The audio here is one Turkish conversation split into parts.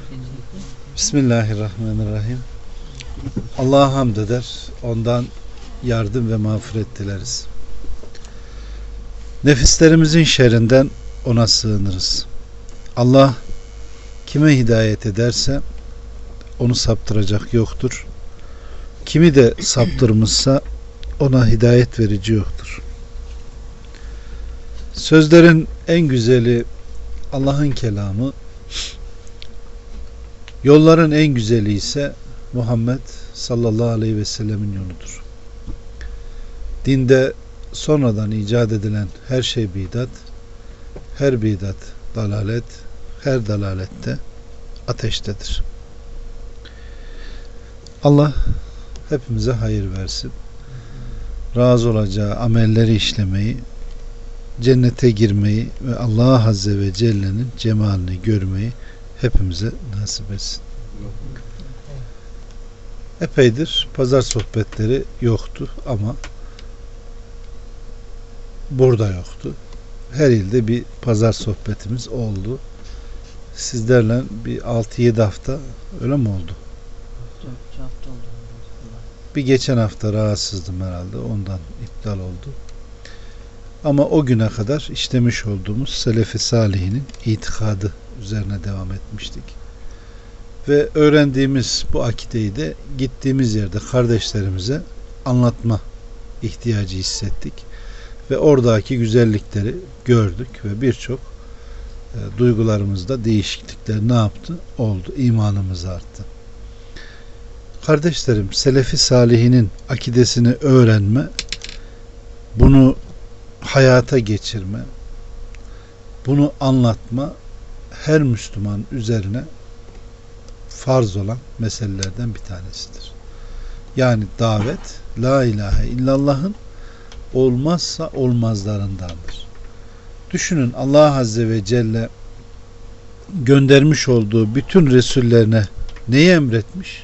Bismillahirrahmanirrahim. Allah'a hamd eder, ondan yardım ve mağfiret dileriz. Nefislerimizin şerrinden ona sığınırız. Allah kime hidayet ederse onu saptıracak yoktur. Kimi de saptırmışsa ona hidayet verici yoktur. Sözlerin en güzeli Allah'ın kelamı, yolların en güzeli ise Muhammed sallallahu aleyhi ve sellemin yoludur. Dinde sonradan icat edilen her şey bidat, her bidat dalalet, her dalalette ateştedir. Allah hepimize hayır versin. Razı olacağı amelleri işlemeyi, cennete girmeyi ve Allah Azze ve Celle'nin cemalini görmeyi hepimize nasip etsin. Epeydir pazar sohbetleri yoktu ama burada yoktu. Her ilde bir pazar sohbetimiz oldu. Sizlerle bir 6-7 hafta öyle mi oldu? 4 hafta oldu. Bir geçen hafta rahatsızdım herhalde. Ondan iptal oldu. Ama o güne kadar işlemiş olduğumuz Selefi Salihinin itikadı üzerine devam etmiştik. Ve öğrendiğimiz bu akideyi de gittiğimiz yerde kardeşlerimize anlatma ihtiyacı hissettik. Ve oradaki güzellikleri gördük ve birçok duygularımızda değişiklikler ne yaptı? Oldu. İmanımız arttı. Kardeşlerim, Selefi Salihinin akidesini öğrenme, bunu hayata geçirme, bunu anlatma her Müslüman üzerine farz olan meselelerden bir tanesidir. Yani davet, la ilahe illallah'ın olmazsa olmazlarındandır. Düşünün, Allah Azze ve Celle göndermiş olduğu bütün Resullerine neyi emretmiş?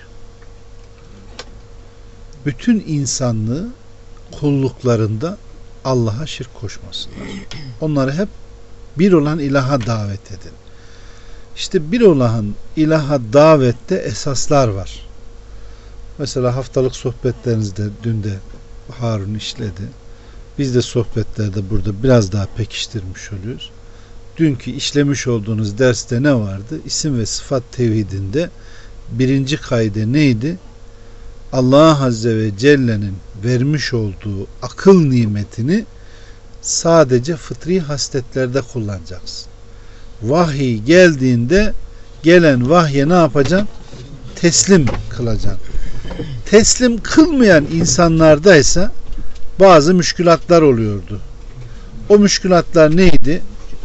Bütün insanlığı kulluklarında Allah'a şirk koşmasınlar. Onları hep bir olan ilaha davet edin. İşte bir olan ilaha davette esaslar var. Mesela haftalık sohbetlerinizde dün de Harun işledi. Biz de sohbetlerde burada biraz daha pekiştirmiş oluyoruz. Dünkü işlemiş olduğunuz derste ne vardı? İsim ve sıfat tevhidinde birinci kaide neydi? Allah Azze ve Celle'nin vermiş olduğu akıl nimetini sadece fıtri hasletlerde kullanacaksın. Vahiy geldiğinde gelen vahye ne yapacaksın? Teslim kılacaksın. Teslim kılmayan insanlardaysa bazı müşkülatlar oluyordu. O müşkülatlar neydi?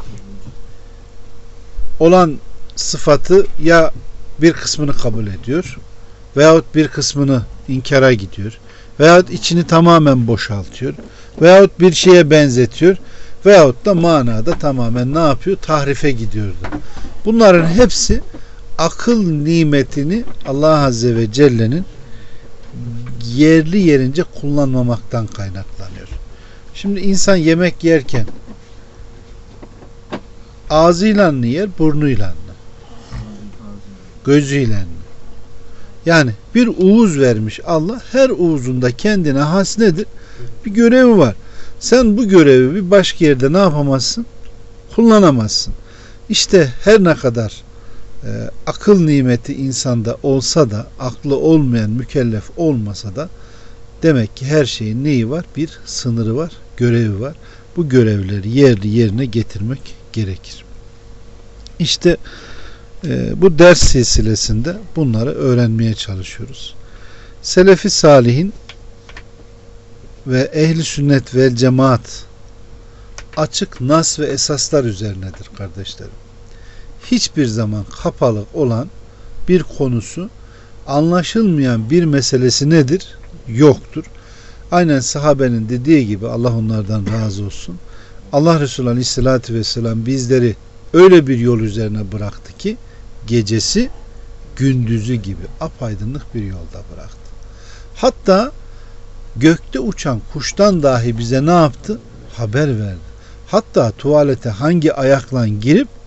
Olan sıfatı ya bir kısmını kabul ediyor veyahut bir kısmını inkara gidiyor veyahut içini tamamen boşaltıyor veyahut bir şeye benzetiyor veyahut da manada tamamen ne yapıyor? Tahrife gidiyordu. Bunların hepsi akıl nimetini Allah Azze ve Celle'nin yerli yerince kullanmamaktan kaynaklanıyor. Şimdi insan yemek yerken ağzıyla mı yer, burnuyla mı? Gözüyle mi? Yani bir uğuz vermiş Allah, her uğuzunda kendine has nedir? Bir görevi var. Sen bu görevi bir başka yerde ne yapamazsın? Kullanamazsın. İşte her ne kadar akıl nimeti insanda olsa da, aklı olmayan mükellef olmasa da demek ki her şeyin neyi var? Bir sınırı var, görevi var. Bu görevleri yerli yerine getirmek gerekir. İşte bu ders silsilesinde bunları öğrenmeye çalışıyoruz. Selefi Salih'in ve ehli sünnet vel cemaat açık nas ve esaslar üzerinedir kardeşlerim. Hiçbir zaman kapalı olan bir konusu, anlaşılmayan bir meselesi nedir? Yoktur. Aynen sahabenin dediği gibi, Allah onlardan razı olsun. Allah Resulü Aleyhisselatü Vesselam bizleri öyle bir yol üzerine bıraktı ki gecesi gündüzü gibi apaydınlık bir yolda bıraktı. Hatta gökte uçan kuştan dahi bize ne yaptı? Haber verdi. Hatta tuvalete hangi ayakla girip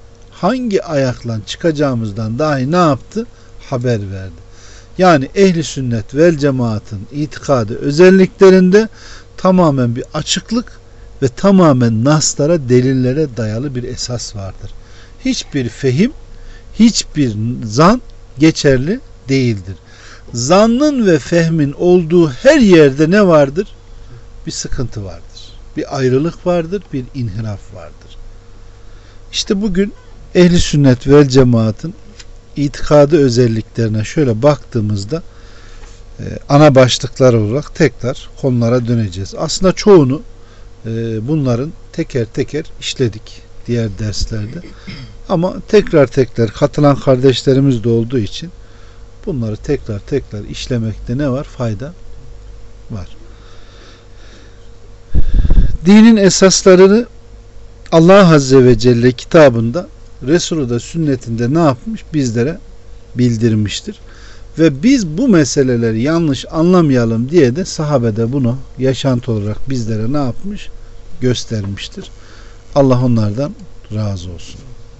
hangi ayakla çıkacağımızdan dahi ne yaptı? Haber verdi. Yani ehli sünnet vel cemaatın itikadı özelliklerinde tamamen bir açıklık ve tamamen naslara, delillere dayalı bir esas vardır. Hiçbir fehim, hiçbir zan geçerli değildir. Zannın ve fehmin olduğu her yerde ne vardır? Bir sıkıntı vardır. Bir ayrılık vardır, bir inhiraf vardır. İşte bugün ehli sünnet vel cemaatın itikadı özelliklerine şöyle baktığımızda ana başlıklar olarak tekrar konulara döneceğiz. Aslında çoğunu bunların teker teker işledik diğer derslerde. Ama tekrar katılan kardeşlerimiz de olduğu için bunları tekrar işlemekte ne var? Fayda var. Dinin esaslarını Allah Azze ve Celle kitabında, Resulü de sünnetinde ne yapmış? Bizlere bildirmiştir. Ve biz bu meseleleri yanlış anlamayalım diye de sahabede bunu yaşantı olarak bizlere ne yapmış? Göstermiştir. Allah onlardan razı olsun.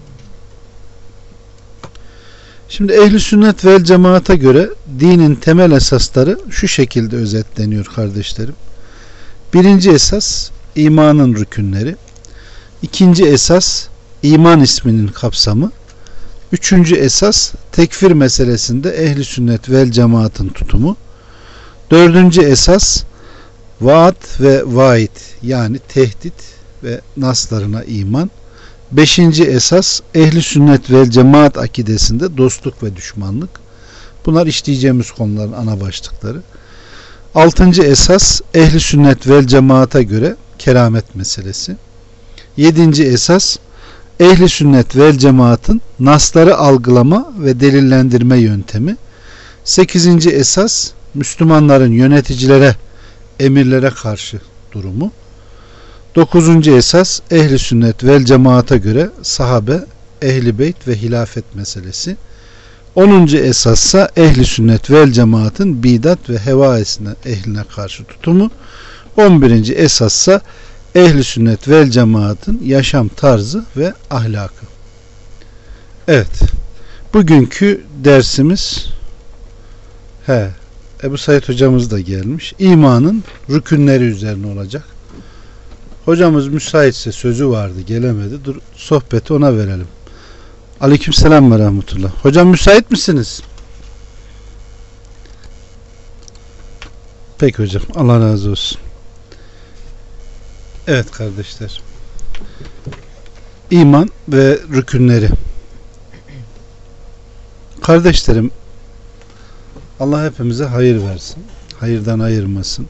Şimdi ehli sünnet vel cemaate göre dinin temel esasları şu şekilde özetleniyor kardeşlerim. Birinci esas imanın rükünleri. İkinci esas iman isminin kapsamı. Üçüncü esas tekfir meselesinde ehli sünnet vel cemaatın tutumu. Dördüncü esas vaat ve vaid yani tehdit ve naslarına iman. Beşinci esas ehli sünnet vel cemaat akidesinde dostluk ve düşmanlık. Bunlar işleyeceğimiz konuların ana başlıkları. Altıncı esas ehli sünnet vel cemaate göre keramet meselesi. Yedinci esas ehli sünnet vel cemaatın nasları algılama ve delillendirme yöntemi. Sekizinci esas Müslümanların yöneticilere, emirlere karşı durumu. Dokuzuncu esas ehli sünnet vel cemaate göre sahabe, ehli beyt ve hilafet meselesi. 10. esassa ehli sünnet vel cemaatın bidat ve heva ehline karşı tutumu. 11. esassa ehli sünnet vel cemaatın yaşam tarzı ve ahlakı. Evet. Bugünkü dersimiz Ebu Said hocamız da gelmiş. İmanın rükünleri üzerine olacak. Hocamız müsaitse, sözü vardı, gelemedi. Dur sohbeti ona verelim. Aleykümselam ve rahmetullah. Hocam müsait misiniz? Peki hocam. Allah razı olsun. Evet kardeşler. İman ve rükünleri. Kardeşlerim, Allah hepimize hayır versin. Hayırdan ayırmasın.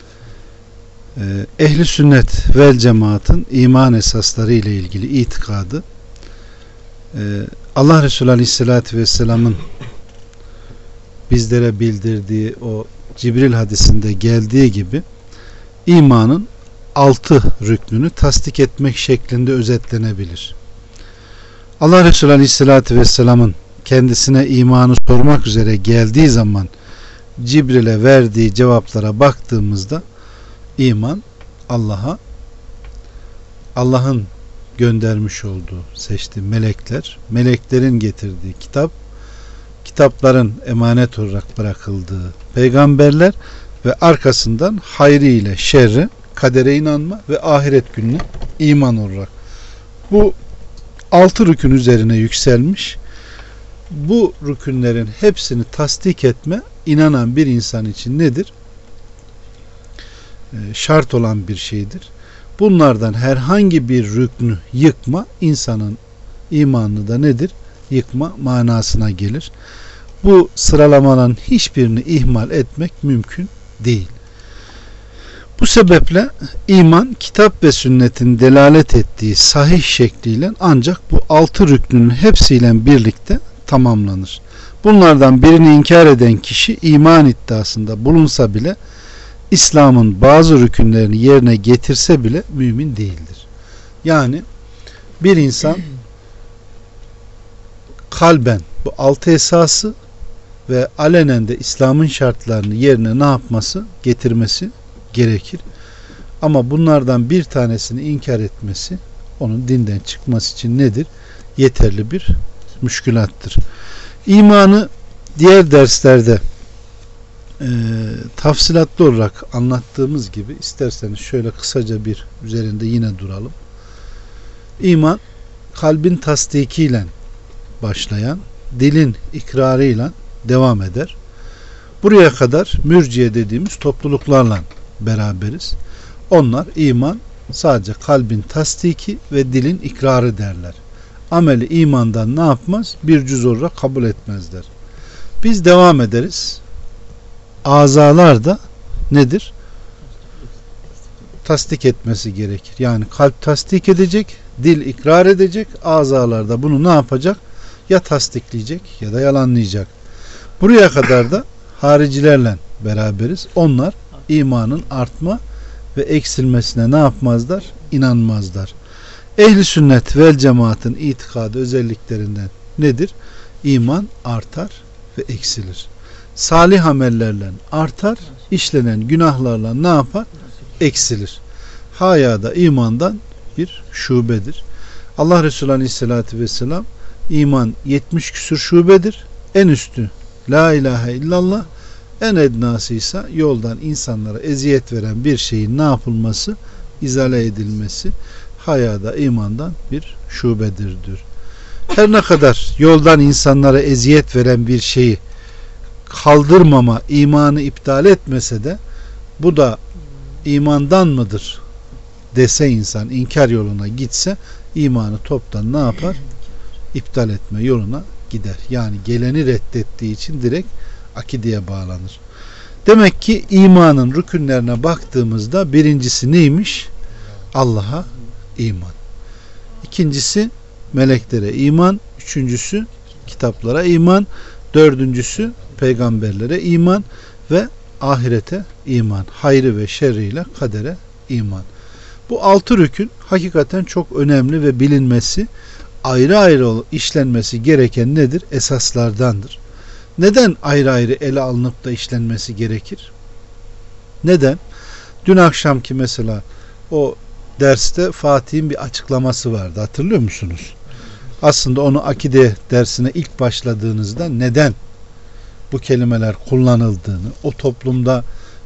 Ehli sünnet vel cemaatın iman esasları ile ilgili itikadı Allah Resulü Aleyhisselatü Vesselam'ın bizlere bildirdiği o Cibril hadisinde geldiği gibi imanın 6 rüknünü tasdik etmek şeklinde özetlenebilir. Allah Resulü Aleyhisselatü Vesselam'ın kendisine imanı sormak üzere geldiği zaman Cibril'e verdiği cevaplara baktığımızda iman Allah'a, Allah'ın göndermiş olduğu, seçtiği melekler, meleklerin getirdiği kitap, kitapların emanet olarak bırakıldığı peygamberler ve arkasından hayrı ile şerri, kadere inanma ve ahiret gününe iman olarak bu 6 rükün üzerine yükselmiş. Bu rükünlerin hepsini tasdik etme inanan bir insan için nedir? Şart olan bir şeydir. Bunlardan herhangi bir rüknü yıkma insanın imanını da nedir? Yıkma manasına gelir. Bu sıralamaların hiçbirini ihmal etmek mümkün değil. Bu sebeple iman kitap ve sünnetin delalet ettiği sahih şekliyle ancak bu 6 rüknün hepsiyle birlikte tamamlanır. Bunlardan birini inkar eden kişi iman iddiasında bulunsa bile İslam'ın bazı rükünlerini yerine getirse bile mümin değildir. Yani bir insan kalben bu 6 esası ve alenen de İslam'ın şartlarını yerine ne yapması? Getirmesi gerekir. Ama bunlardan bir tanesini inkar etmesi onun dinden çıkması için nedir? yeterli bir müşkülattır. İmanı diğer derslerde tafsilatlı olarak anlattığımız gibi isterseniz şöyle kısaca bir üzerinde yine duralım. İman kalbin tasdikiyle başlayan, dilin ikrarıyla devam eder. Buraya kadar mürciye dediğimiz topluluklarla beraberiz. Onlar iman sadece kalbin tasdiki ve dilin ikrarı derler. Ameli imandan ne yapmaz? Bir cüz olarak kabul etmezler. Biz devam ederiz. Azalar da nedir? Tasdik etmesi gerekir. Yani kalp tasdik edecek, dil ikrar edecek, azalar da bunu ne yapacak? Ya tasdikleyecek ya da yalanlayacak. Buraya kadar da haricilerle beraberiz. Onlar imanın artma ve eksilmesine ne yapmazlar? İnanmazlar. Ehli sünnet vel cemaatın itikadı özelliklerinden nedir? İman artar ve eksilir. Salih amellerle artar, işlenen günahlarla ne yapar? Eksilir. Haya da imandan bir şubedir. Allah Resulü Aleyhisselatü Vesselam iman 70 küsur şubedir. En üstü la ilahe illallah, en ednası ise yoldan insanlara eziyet veren bir şeyin ne yapılması? İzale edilmesi. Haya da imandan bir şubedir diyor. Her ne kadar yoldan insanlara eziyet veren bir şeyi kaldırmama, imanı iptal etmese de bu da imandan mıdır dese insan, inkar yoluna gitse imanı toptan ne yapar? İptal etme yoluna gider. Yani geleni reddettiği için direkt akideye bağlanır. Demek ki imanın rükünlerine baktığımızda birincisi neymiş? Allah'a iman. İkincisi meleklere iman. Üçüncüsü kitaplara iman. Dördüncüsü peygamberlere iman ve ahirete iman. Hayrı ve şerriyle kadere iman. Bu 6 rükün hakikaten çok önemli ve bilinmesi, ayrı ayrı işlenmesi gereken nedir? Esaslardandır. Neden ayrı ayrı ele alınıp da işlenmesi gerekir? Neden? Dün akşamki mesela o derste Fatih'in bir açıklaması vardı. Hatırlıyor musunuz? Aslında onu akide dersine ilk başladığınızda neden bu kelimeler kullanıldığını, o toplumda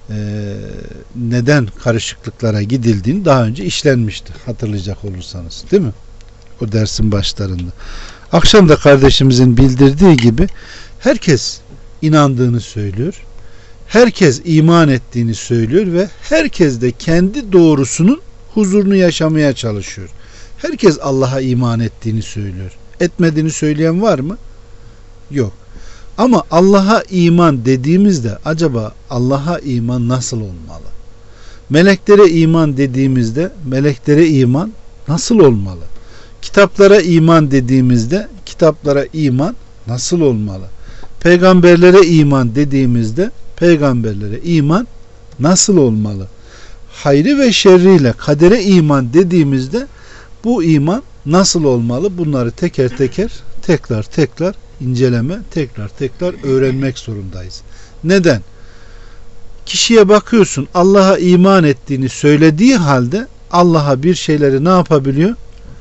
neden karışıklıklara gidildiğini daha önce işlenmişti. Hatırlayacak olursanız. Değil mi? O dersin başlarında. Akşam da kardeşimizin bildirdiği gibi herkes inandığını söylüyor. Herkes iman ettiğini söylüyor ve herkes de kendi doğrusunun huzurunu yaşamaya çalışıyor. Herkes Allah'a iman ettiğini söylüyor. Etmediğini söyleyen var mı? Yok. Ama Allah'a iman dediğimizde acaba Allah'a iman nasıl olmalı? Meleklere iman dediğimizde meleklere iman nasıl olmalı? Kitaplara iman dediğimizde kitaplara iman nasıl olmalı? Peygamberlere iman dediğimizde peygamberlere iman nasıl olmalı? Hayrı ve şerriyle kadere iman dediğimizde bu iman nasıl olmalı? Bunları teker teker tekrar inceleme, tekrar öğrenmek zorundayız. Neden? Kişiye bakıyorsun Allah'a iman ettiğini söylediği halde Allah'a bir şeyleri ne yapabiliyor?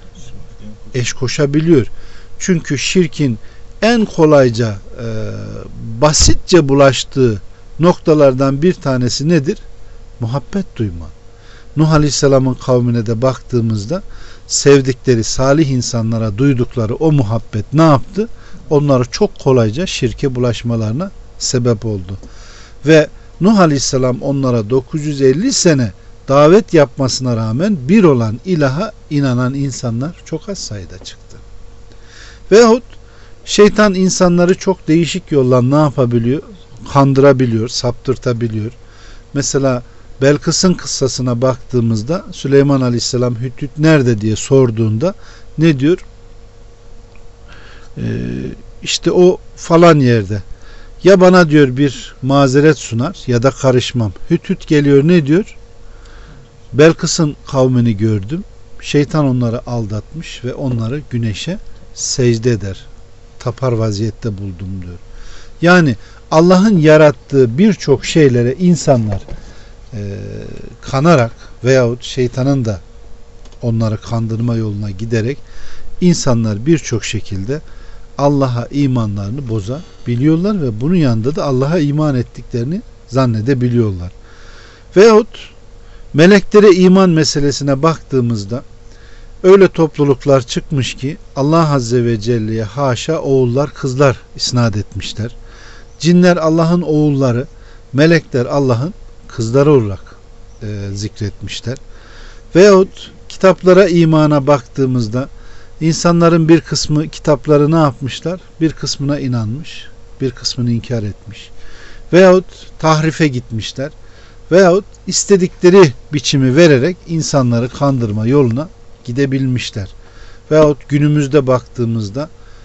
Eş koşabiliyor. Çünkü şirkin en kolayca basitçe bulaştığı noktalardan bir tanesi nedir? Muhabbet duyma. Nuh Aleyhisselam'ın kavmine de baktığımızda sevdikleri salih insanlara duydukları o muhabbet ne yaptı? Onları çok kolayca şirke bulaşmalarına sebep oldu. Ve Nuh Aleyhisselam onlara 950 sene davet yapmasına rağmen bir olan ilaha inanan insanlar çok az sayıda çıktı. Veyahut şeytan insanları çok değişik yollar ne yapabiliyor? Kandırabiliyor, saptırtabiliyor. Mesela Belkıs'ın kıssasına baktığımızda Süleyman Aleyhisselam Hüddüt nerede diye sorduğunda ne diyor? İşte o falan yerde. Ya bana diyor bir mazeret sunar ya da karışmam. Hüddüt geliyor ne diyor? Belkıs'ın kavmini gördüm. Şeytan onları aldatmış ve onları güneşe secde eder. Tapar vaziyette buldum diyor. Yani Allah'ın yarattığı birçok şeylere insanlar kanarak veyahut şeytanın da onları kandırma yoluna giderek insanlar birçok şekilde Allah'a imanlarını bozabiliyorlar ve bunun yanında da Allah'a iman ettiklerini zannedebiliyorlar. Veyahut meleklere iman meselesine baktığımızda öyle topluluklar çıkmış ki Allah Azze ve Celle'ye haşa oğullar kızlar isnat etmişler. Cinler Allah'ın oğulları, melekler Allah'ın kızları olarak zikretmişler. Veyahut kitaplara imana baktığımızda insanların bir kısmı kitapları ne yapmışlar? Bir kısmına inanmış, bir kısmını inkar etmiş. Veyahut tahrife gitmişler. Veyahut istedikleri biçimi vererek insanları kandırma yoluna gidebilmişler. Veyahut günümüzde baktığımızda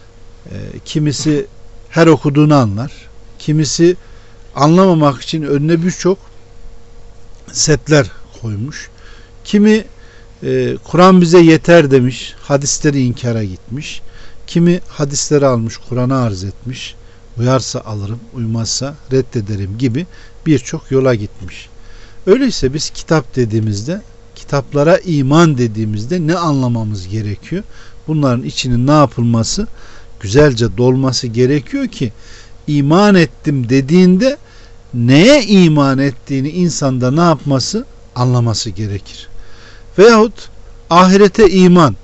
kimisi her okuduğunu anlar. Kimisi anlamamak için önüne birçok setler koymuş. Kimi Kur'an bize yeter demiş, hadisleri inkara gitmiş. Kimi hadisleri almış, Kur'an'a arz etmiş. Uyarsa alırım, uymazsa reddederim gibi birçok yola gitmiş. Öyleyse biz kitap dediğimizde, kitaplara iman dediğimizde ne anlamamız gerekiyor? Bunların içinin ne yapılması? Güzelce dolması gerekiyor ki iman ettim dediğinde neye iman ettiğini insanda ne yapması? Anlaması gerekir. Veyahut ahirete iman.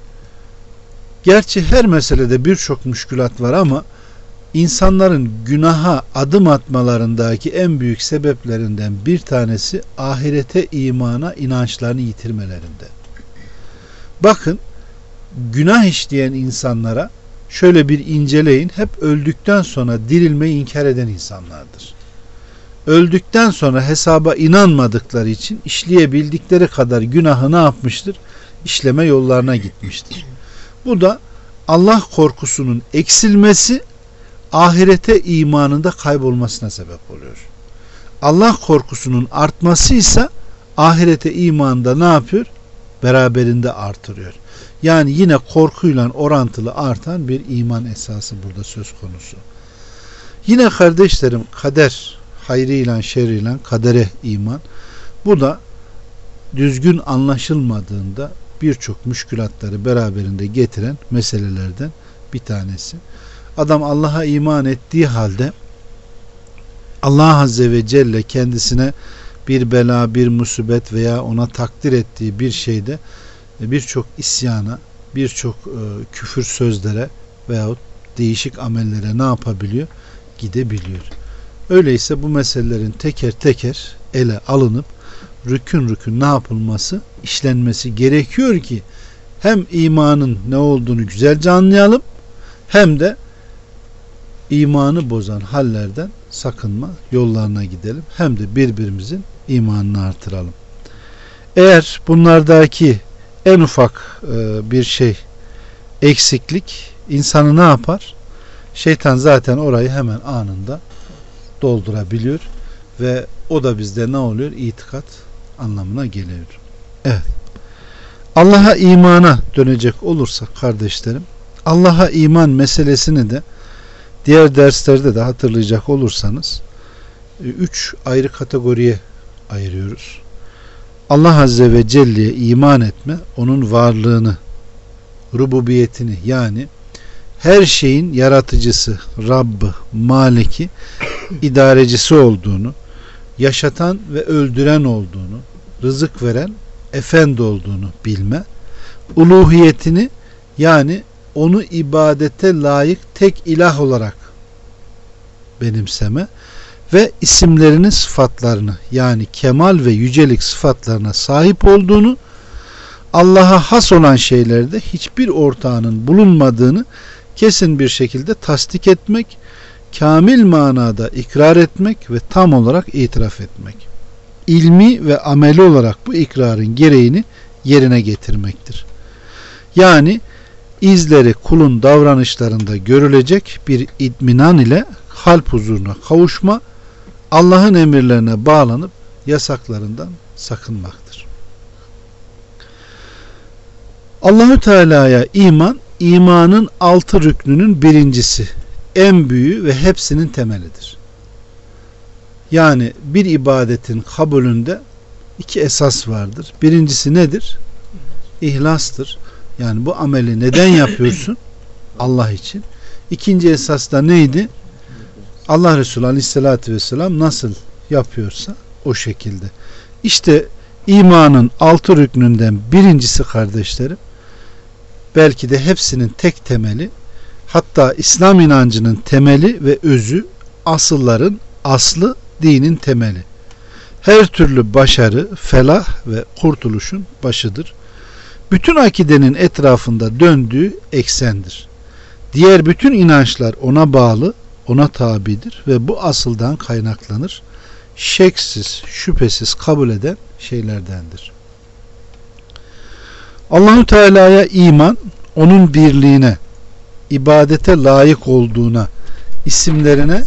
Gerçi her meselede birçok müşkülat var ama insanların günaha adım atmalarındaki en büyük sebeplerinden bir tanesi ahirete imana inançlarını yitirmelerinde. Bakın, günah işleyen insanlara şöyle bir inceleyin, hep öldükten sonra dirilmeyi inkar eden insanlardır. Öldükten sonra hesaba inanmadıkları için işleyebildikleri kadar günahı ne yapmıştır? İşleme yollarına gitmiştir. Bu da Allah korkusunun eksilmesi, ahirete imanında kaybolmasına sebep oluyor. Allah korkusunun artması ise ahirete imanında ne yapıyor? Beraberinde artırıyor. Yani yine korkuyla orantılı artan bir iman esası burada söz konusu. Yine kardeşlerim, kader, hayrıyla şerriyle kadere iman. Bu da düzgün anlaşılmadığında birçok müşkülatları beraberinde getiren meselelerden bir tanesi. Adam Allah'a iman ettiği halde Allah Azze ve Celle kendisine bir bela, bir musibet veya ona takdir ettiği bir şeyde birçok isyana, birçok küfür sözlere veyahut değişik amellere ne yapabiliyor? Gidebiliyor. Öyleyse bu meselelerin teker teker ele alınıp rükün rükün ne yapılması? İşlenmesi gerekiyor ki hem imanın ne olduğunu güzelce anlayalım, hem de imanı bozan hallerden sakınma yollarına gidelim. Hem de birbirimizin imanını artıralım. Eğer bunlardaki en ufak bir şey, eksiklik insanı ne yapar? Şeytan zaten orayı hemen anında doldurabiliyor ve o da bizde ne oluyor? İtikat anlamına geliyor. Evet. Allah'a imana dönecek olursak kardeşlerim, Allah'a iman meselesini de diğer derslerde de hatırlayacak olursanız 3 ayrı kategoriye ayırıyoruz. Allah Azze ve Celle'ye iman etme, onun varlığını, rububiyetini, yani her şeyin yaratıcısı, Rabb'ı, Maliki, idarecisi olduğunu, yaşatan ve öldüren olduğunu, rızık veren efendi olduğunu bilme, uluhiyetini, yani onu ibadete layık tek ilah olarak benimseme ve isimlerini, sıfatlarını, yani kemal ve yücelik sıfatlarına sahip olduğunu, Allah'a has olan şeylerde hiçbir ortağının bulunmadığını kesin bir şekilde tasdik etmek, kamil manada ikrar etmek ve tam olarak itiraf etmek. İlmi ve ameli olarak bu ikrarın gereğini yerine getirmektir. Yani izleri kulun davranışlarında görülecek bir itminan ile kalp huzuruna kavuşma, Allah'ın emirlerine bağlanıp yasaklarından sakınmaktır. Allahü Teala'ya iman, imanın 6 rüknünün birincisi, en büyüğü ve hepsinin temelidir. Yani bir ibadetin kabulünde 2 esas vardır. Birincisi nedir? İhlastır. Yani bu ameli neden yapıyorsun? Allah için. İkinci esas da neydi? Allah Resulü Aleyhisselatü Vesselam nasıl yapıyorsa o şekilde. İşte imanın 6 rüknünden birincisi kardeşlerim, belki de hepsinin tek temeli, hatta İslam inancının temeli ve özü, asılların aslı, dinin temeli. Her türlü başarı, felah ve kurtuluşun başıdır. Bütün akidenin etrafında döndüğü eksendir. Diğer bütün inançlar ona bağlı, ona tabidir ve bu asıldan kaynaklanır. Şeksiz, şüphesiz kabul eden şeylerdendir. Allahu Teala'ya iman, onun birliğine, ibadete layık olduğuna, isimlerine,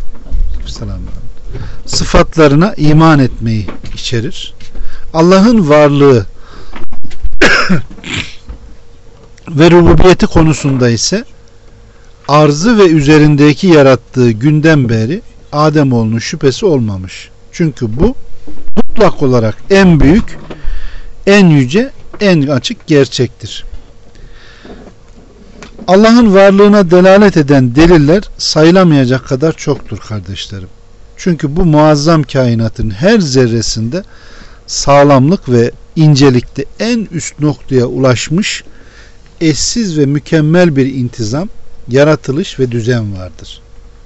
sıfatlarına iman etmeyi içerir. Allah'ın varlığı ve rububiyeti konusunda ise arzı ve üzerindeki yarattığı günden beri Ademoğlunun şüphesi olmamış. Çünkü bu mutlak olarak en büyük, en yüce, en açık gerçektir. Allah'ın varlığına delalet eden deliller sayılamayacak kadar çoktur kardeşlerim. Çünkü bu muazzam kainatın her zerresinde sağlamlık ve incelikte en üst noktaya ulaşmış eşsiz ve mükemmel bir intizam, yaratılış ve düzen vardır.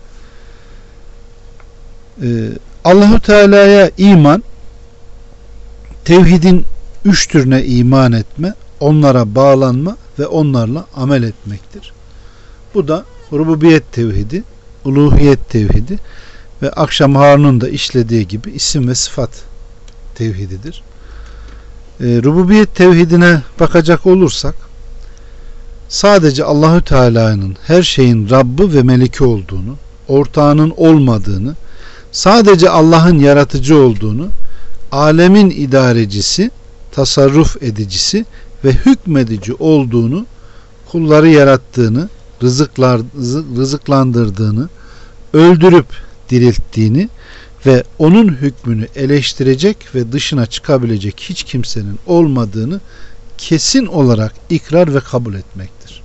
Allahu Teala'ya iman, tevhidin 3 türüne iman etme, onlara bağlanma ve onlarla amel etmektir. Bu da rububiyet tevhidi, uluhiyet tevhidi ve akşam Harun'un da işlediği gibi isim ve sıfat tevhididir. Rububiyet tevhidine bakacak olursak, sadece Allahü Teala'nın her şeyin Rabbi ve Meliki olduğunu, ortağının olmadığını, sadece Allah'ın yaratıcı olduğunu, alemin idarecisi, tasarruf edicisi ve hükmedici olduğunu, kulları yarattığını, rızıklandırdığını, öldürüp dirilttiğini ve onun hükmünü eleştirecek ve dışına çıkabilecek hiç kimsenin olmadığını kesin olarak ikrar ve kabul etmektir.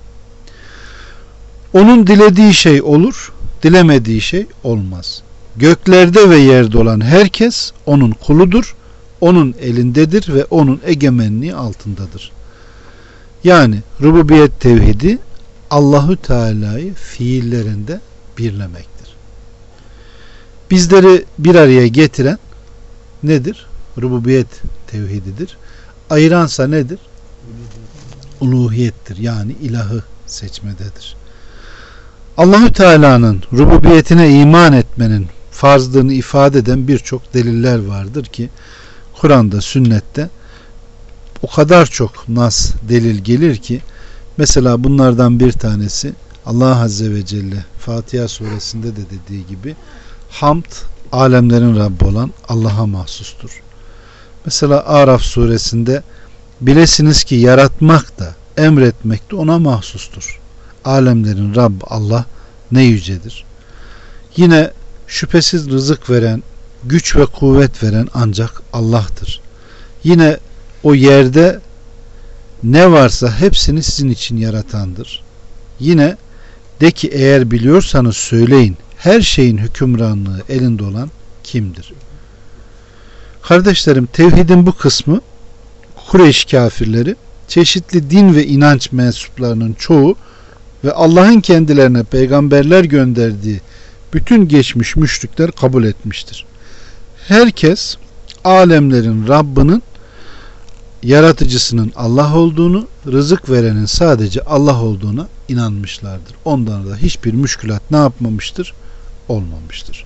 Onun dilediği şey olur, dilemediği şey olmaz. Göklerde ve yerde olan herkes onun kuludur, onun elindedir ve onun egemenliği altındadır. Yani rububiyet tevhidi Allahü Teala'yı fiillerinde birlemektir. Bizleri bir araya getiren nedir? Rububiyet tevhididir. Ayıransa nedir? Uluhiyettir. Yani ilahı seçmededir. Allahü Teala'nın rububiyetine iman etmenin farzlığını ifade eden birçok deliller vardır ki Kur'an'da, sünnette o kadar çok nas, delil gelir ki mesela bunlardan bir tanesi Allah Azze ve Celle Fatiha suresinde de dediği gibi hamd alemlerin Rabbi olan Allah'a mahsustur. Mesela Araf suresinde bilesiniz ki yaratmak da emretmek de ona mahsustur. Alemlerin Rabbi Allah ne yücedir. Yine şüphesiz rızık veren, güç ve kuvvet veren ancak Allah'tır. Yine o yerde ne varsa hepsini sizin için yaratandır. Yine de ki eğer biliyorsanız söyleyin, her şeyin hükümranlığı elinde olan kimdir? Kardeşlerim, tevhidin bu kısmı Kureyş kafirleri, çeşitli din ve inanç mensuplarının çoğu ve Allah'ın kendilerine peygamberler gönderdiği bütün geçmiş müşrikler kabul etmiştir. Herkes alemlerin Rabbinin, yaratıcısının Allah olduğunu, rızık verenin sadece Allah olduğuna inanmışlardır. Ondan da hiçbir müşkülat ne yapmamıştır? Olmamıştır.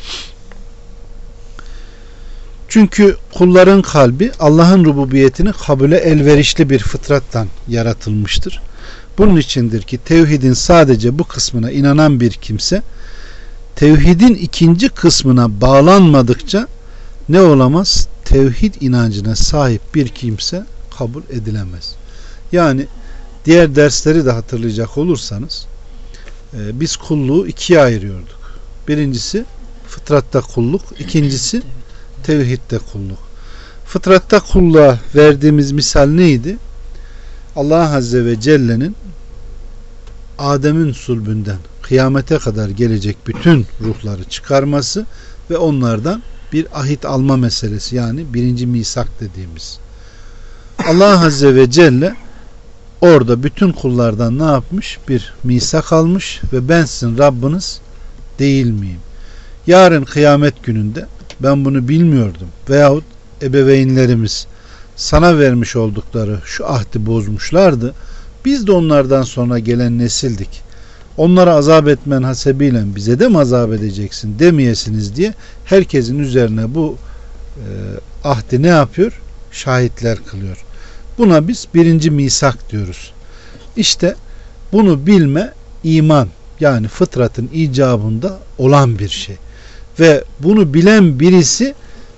Çünkü kulların kalbi Allah'ın rububiyetini kabule elverişli bir fıtrattan yaratılmıştır. Bunun içindir ki tevhidin sadece bu kısmına inanan bir kimse tevhidin ikinci kısmına bağlanmadıkça ne olamaz? Tevhid inancına sahip bir kimse kabul edilemez. Yani diğer dersleri de hatırlayacak olursanız biz kulluğu ikiye ayırıyorduk. Birincisi fıtratta kulluk, ikincisi tevhidde kulluk. Fıtratta kulluğa verdiğimiz misal neydi? Allah Azze ve Celle'nin Adem'in sulbünden kıyamete kadar gelecek bütün ruhları çıkarması ve onlardan bir ahit alma meselesi, yani birinci misak dediğimiz. Allah Azze ve Celle orada bütün kullardan ne yapmış? Bir misak almış ve ben sizin Rabbiniz değil miyim? Yarın kıyamet gününde ben bunu bilmiyordum veyahut ebeveynlerimiz sana vermiş oldukları şu ahdi bozmuşlardı. Biz de onlardan sonra gelen nesildik. Onlara azap etmen hasebiyle bize de mi azap edeceksin demeyesiniz diye herkesin üzerine bu ahdi ne yapıyor? Şahitler kılıyor. Buna biz birinci misak diyoruz. İşte bunu bilme iman, yani fıtratın icabında olan bir şey. Ve bunu bilen birisi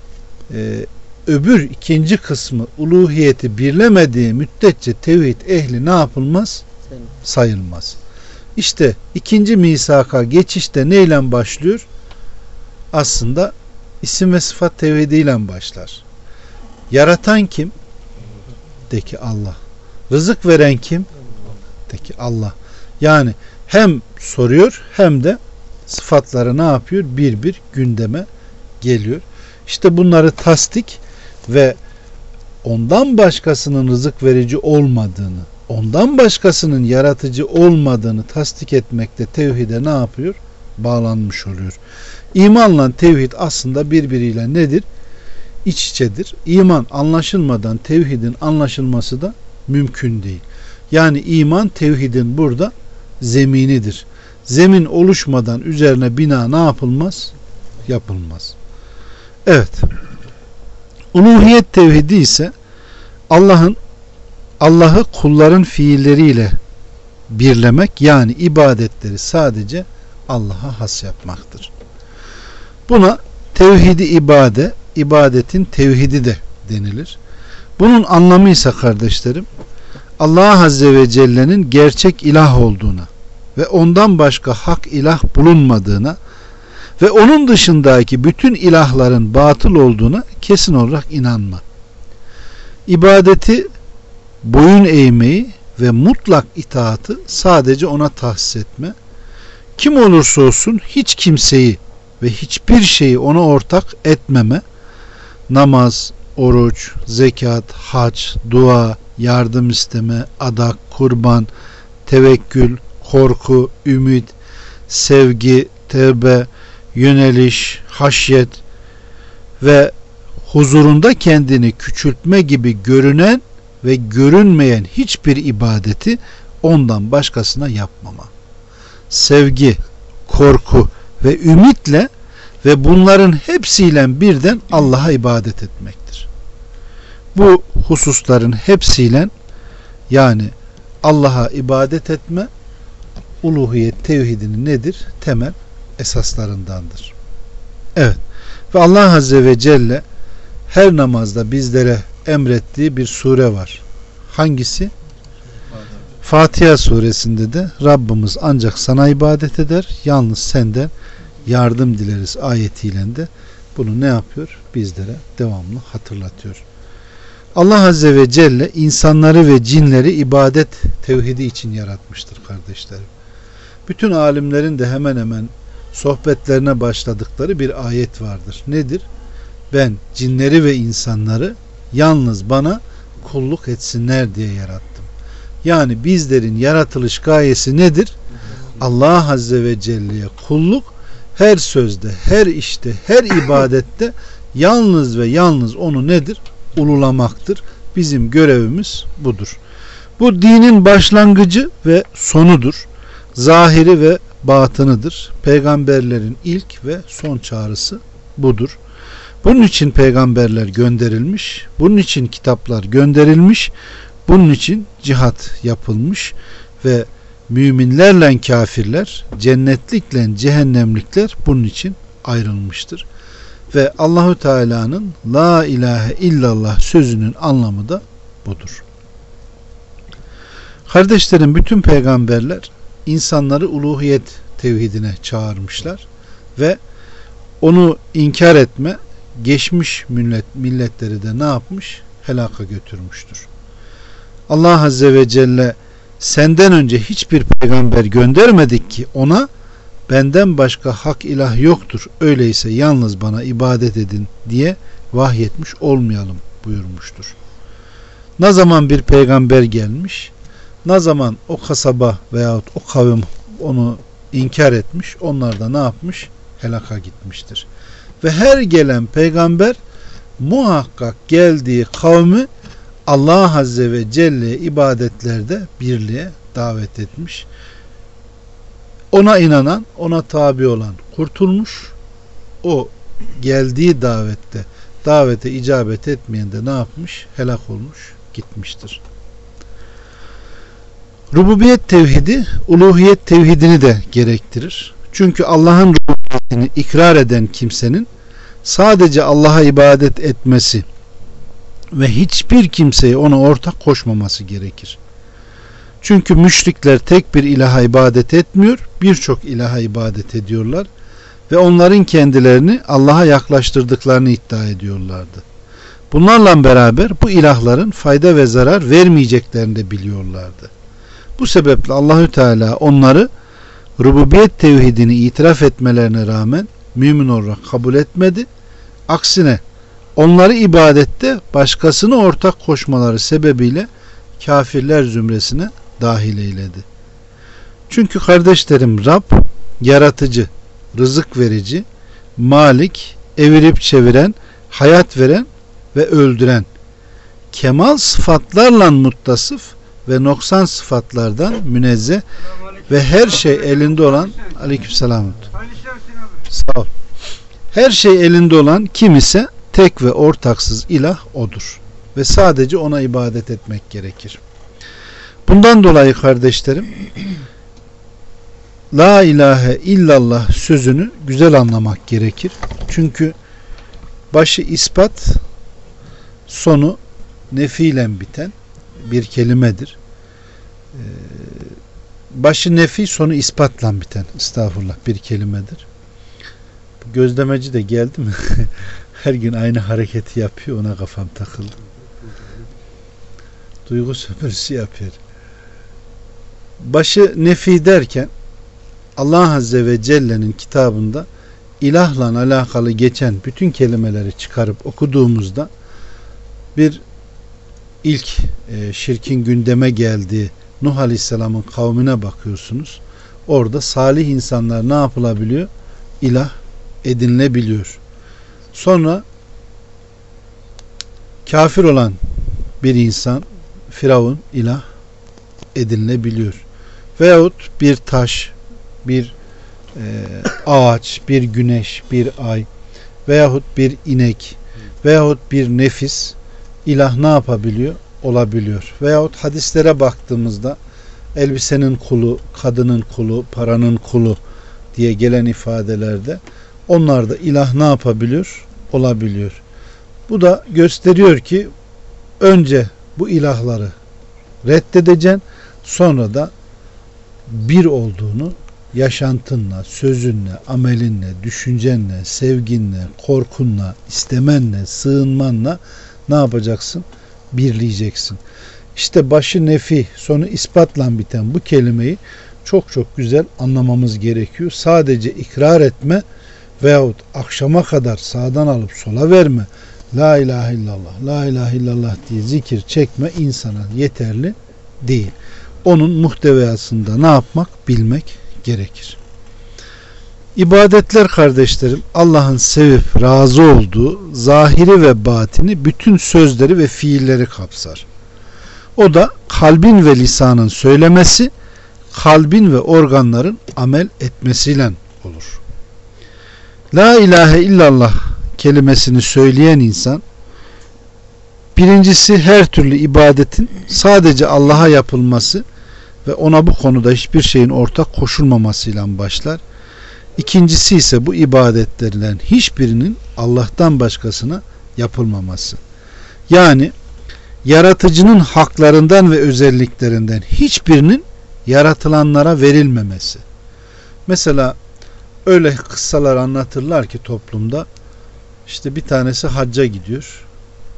öbür ikinci kısmı uluhiyeti birlemediği müddetçe tevhid ehli ne yapılmaz? Sayılmaz. İşte ikinci misaka geçişte neyle başlıyor? Aslında isim ve sıfat tevhidiyle başlar. Yaratan kim? De ki Allah. Rızık veren kim? De ki Allah. Yani hem soruyor hem de sıfatları ne yapıyor? Bir bir gündeme geliyor. İşte bunları tasdik ve ondan başkasının rızık verici olmadığını, ondan başkasının yaratıcı olmadığını tasdik etmekte tevhide ne yapıyor? Bağlanmış oluyor. İmanla tevhid aslında birbiriyle nedir? İç içedir. İman anlaşılmadan tevhidin anlaşılması da mümkün değil. Yani iman tevhidin burada zeminidir. Zemin oluşmadan üzerine bina ne yapılmaz? Yapılmaz. Evet. Uluhiyet tevhidi ise Allah'ı kulların fiilleriyle birlemek, yani ibadetleri sadece Allah'a has yapmaktır. Buna tevhidi ibadetin tevhidi de denilir. Bunun anlamı ise kardeşlerim, Allah Azze ve Celle'nin gerçek ilah olduğuna ve ondan başka hak ilah bulunmadığına ve onun dışındaki bütün ilahların batıl olduğuna kesin olarak inanma. İbadeti, boyun eğmeyi ve mutlak itaatı sadece ona tahsis etme. Kim olursa olsun hiç kimseyi ve hiçbir şeyi ona ortak etmeme. Namaz, oruç, zekat, hac, dua, yardım isteme, adak, kurban, tevekkül, korku, ümit, sevgi, tevbe, yöneliş, haşyet ve huzurunda kendini küçültme gibi görünen ve görünmeyen hiçbir ibadeti ondan başkasına yapmama. Sevgi, korku ve ümitle ve bunların hepsiyle birden Allah'a ibadet etmektir. Bu hususların hepsiyle, yani Allah'a ibadet etme, uluhiyet tevhidinin nedir? Temel esaslarındandır. Evet. Ve Allah Azze ve Celle her namazda bizlere emrettiği bir sure var. Hangisi? Fatiha suresinde de Rabbimiz ancak sana ibadet eder, yalnız senden yardım dileriz ayetiyle de bunu ne yapıyor? Bizlere devamlı hatırlatıyor. Allah Azze ve Celle insanları ve cinleri ibadet tevhidi için yaratmıştır kardeşlerim. Bütün alimlerin de hemen hemen sohbetlerine başladıkları bir ayet vardır. Nedir? Ben cinleri ve insanları yalnız bana kulluk etsinler diye yarattım. Yani bizlerin yaratılış gayesi nedir? Allah Azze ve Celle'ye kulluk, her sözde, her işte, her ibadette yalnız ve yalnız onu nedir? Ululamaktır. Bizim görevimiz budur. Bu dinin başlangıcı ve sonudur. Zahiri ve batınıdır. Peygamberlerin ilk ve son çağrısı budur. Bunun için peygamberler gönderilmiş, bunun için kitaplar gönderilmiş, bunun için cihat yapılmış ve müminlerle kafirler, cennetlikle cehennemlikler bunun için ayrılmıştır. Ve Allahu Teala'nın La ilahe illallah sözünün anlamı da budur. Kardeşlerim, bütün peygamberler insanları uluhiyet tevhidine çağırmışlar ve onu inkar etme geçmiş milletleri de ne yapmış? Helaka götürmüştür. Allah Azze ve Celle senden önce hiçbir peygamber göndermedik ki ona benden başka hak ilah yoktur, öyleyse yalnız bana ibadet edin diye vahyetmiş olmayalım buyurmuştur. Ne zaman bir peygamber gelmiş, ne zaman o kasaba veyahut o kavim onu inkar etmiş, onlar da ne yapmış? Helaka gitmiştir. Ve her gelen peygamber muhakkak geldiği kavmi Allah Azze ve Celle'ye ibadetlerde birliğe davet etmiş. Ona inanan, ona tabi olan kurtulmuş. O geldiği davete icabet etmeyen de ne yapmış? Helak olmuş, gitmiştir. Rububiyet tevhidi, uluhiyet tevhidini de gerektirir. Çünkü Allah'ın rububiyetini ikrar eden kimsenin sadece Allah'a ibadet etmesi ve hiçbir kimseye ona ortak koşmaması gerekir. Çünkü müşrikler tek bir ilaha ibadet etmiyor, birçok ilaha ibadet ediyorlar ve onların kendilerini Allah'a yaklaştırdıklarını iddia ediyorlardı. Bunlarla beraber bu ilahların fayda ve zarar vermeyeceklerini de biliyorlardı. Bu sebeple Allahü Teala onları rububiyet tevhidini itiraf etmelerine rağmen mümin olarak kabul etmedi. Aksine onları ibadette başkasını ortak koşmaları sebebiyle kafirler zümresine dahil eyledi. Çünkü kardeşlerim, Rab yaratıcı, rızık verici, malik, evirip çeviren, hayat veren ve öldüren, kemal sıfatlarla muttasıf ve noksan sıfatlardan münezzeh ve her şey elinde olan, aleykümselam, sağ ol, her şey elinde olan kim ise tek ve ortaksız ilah odur ve sadece ona ibadet etmek gerekir. Bundan dolayı kardeşlerim, la ilahe illallah sözünü güzel anlamak gerekir. Çünkü başı ispat, sonu nefiyle biten bir kelimedir. Başı nefi, sonu ispatla biten, estağfurullah, bir kelimedir. Gözlemeci de geldi mi? Her gün aynı hareketi yapıyor, ona kafam takıldı. Duygu sömürüsü yapıyor. Başı nefi derken Allah Azze ve Celle'nin kitabında ilahla alakalı geçen bütün kelimeleri çıkarıp okuduğumuzda bir ilk şirkin gündeme geldiği Nuh Aleyhisselam'ın kavmine bakıyorsunuz. Orada salih insanlar ne yapılabiliyor? İlah edinilebiliyor. Sonra kafir olan bir insan, Firavun, ilah edinilebiliyor. Veyahut bir taş, bir ağaç, bir güneş, bir ay veyahut bir inek veyahut bir nefis ilah ne yapabiliyor? Olabiliyor. Veyahut hadislere baktığımızda elbisenin kulu, kadının kulu, paranın kulu diye gelen ifadelerde onlar da ilah ne yapabiliyor? Olabiliyor. Bu da gösteriyor ki önce bu ilahları reddedeceksin, sonra da bir olduğunu yaşantınla, sözünle, amelinle, düşüncenle, sevginle, korkunla, istemenle, sığınmanla ne yapacaksın? Birleyeceksin. İşte başı nefi, sonu ispatla biten bu kelimeyi çok çok güzel anlamamız gerekiyor. Sadece ikrar etme veyahut akşama kadar sağdan alıp sola verme, la ilahe illallah, la ilahe illallah diye zikir çekme insana yeterli değil. Onun muhtevasında ne yapmak? Bilmek gerekir. İbadetler kardeşlerim, Allah'ın sevip razı olduğu zahiri ve batini bütün sözleri ve fiilleri kapsar. O da kalbin ve lisanın söylemesi, kalbin ve organların amel etmesiyle olur. La ilahe illallah kelimesini söyleyen insan, birincisi her türlü ibadetin sadece Allah'a yapılması ve ona bu konuda hiçbir şeyin ortak koşulmamasıyla başlar. İkincisi ise bu ibadetlerden hiçbirinin Allah'tan başkasına yapılmaması. Yani yaratıcının haklarından ve özelliklerinden hiçbirinin yaratılanlara verilmemesi. Mesela öyle kıssalar anlatırlar ki toplumda, işte bir tanesi hacca gidiyor.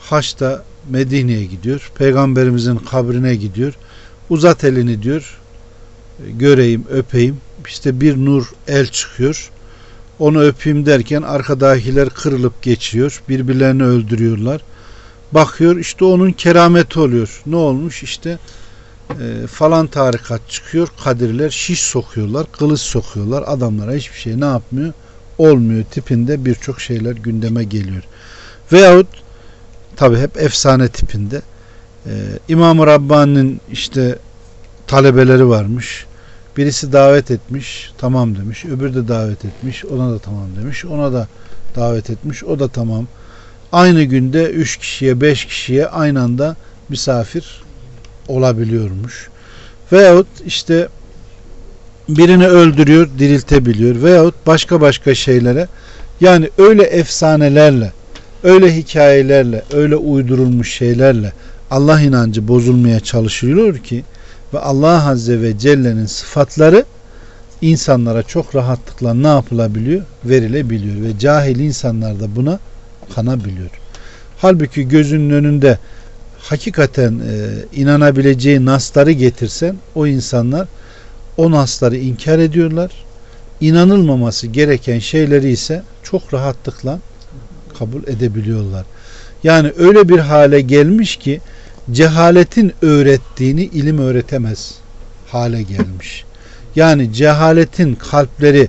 Haç'ta Medine'ye gidiyor. Peygamberimizin kabrine gidiyor. Uzat elini diyor. Göreyim, öpeyim. İşte bir nur el çıkıyor. Onu öpeyim derken arkadakiler kırılıp geçiyor. Birbirlerini öldürüyorlar. Bakıyor işte onun kerameti oluyor. Ne olmuş? İşte falan tarikat çıkıyor. Kadirler şiş sokuyorlar. Kılıç sokuyorlar. Adamlara hiçbir şey ne yapmıyor? Olmuyor tipinde birçok şeyler gündeme geliyor. Veyahut tabi hep efsane tipinde İmam-ı Rabbani'nin işte talebeleri varmış. Birisi davet etmiş, tamam demiş. Öbürü de davet etmiş, ona da tamam demiş. Ona da davet etmiş, o da tamam. Aynı günde 3 kişiye 5 kişiye aynı anda misafir olabiliyormuş. Veyahut işte birini öldürüyor, diriltebiliyor. Veyahut başka şeylere, yani öyle efsanelerle, öyle hikayelerle, öyle uydurulmuş şeylerle Allah inancı bozulmaya çalışılıyor ki ve Allah Azze ve Celle'nin sıfatları insanlara çok rahatlıkla ne yapılabiliyor? Verilebiliyor ve cahil insanlar da buna kanabiliyor. Halbuki gözünün önünde hakikaten inanabileceği nasları getirsen o insanlar o nasları inkar ediyorlar. İnanılmaması gereken şeyleri ise çok rahatlıkla kabul edebiliyorlar. Yani öyle bir hale gelmiş ki cehaletin öğrettiğini ilim öğretemez hale gelmiş. Yani cehaletin kalpleri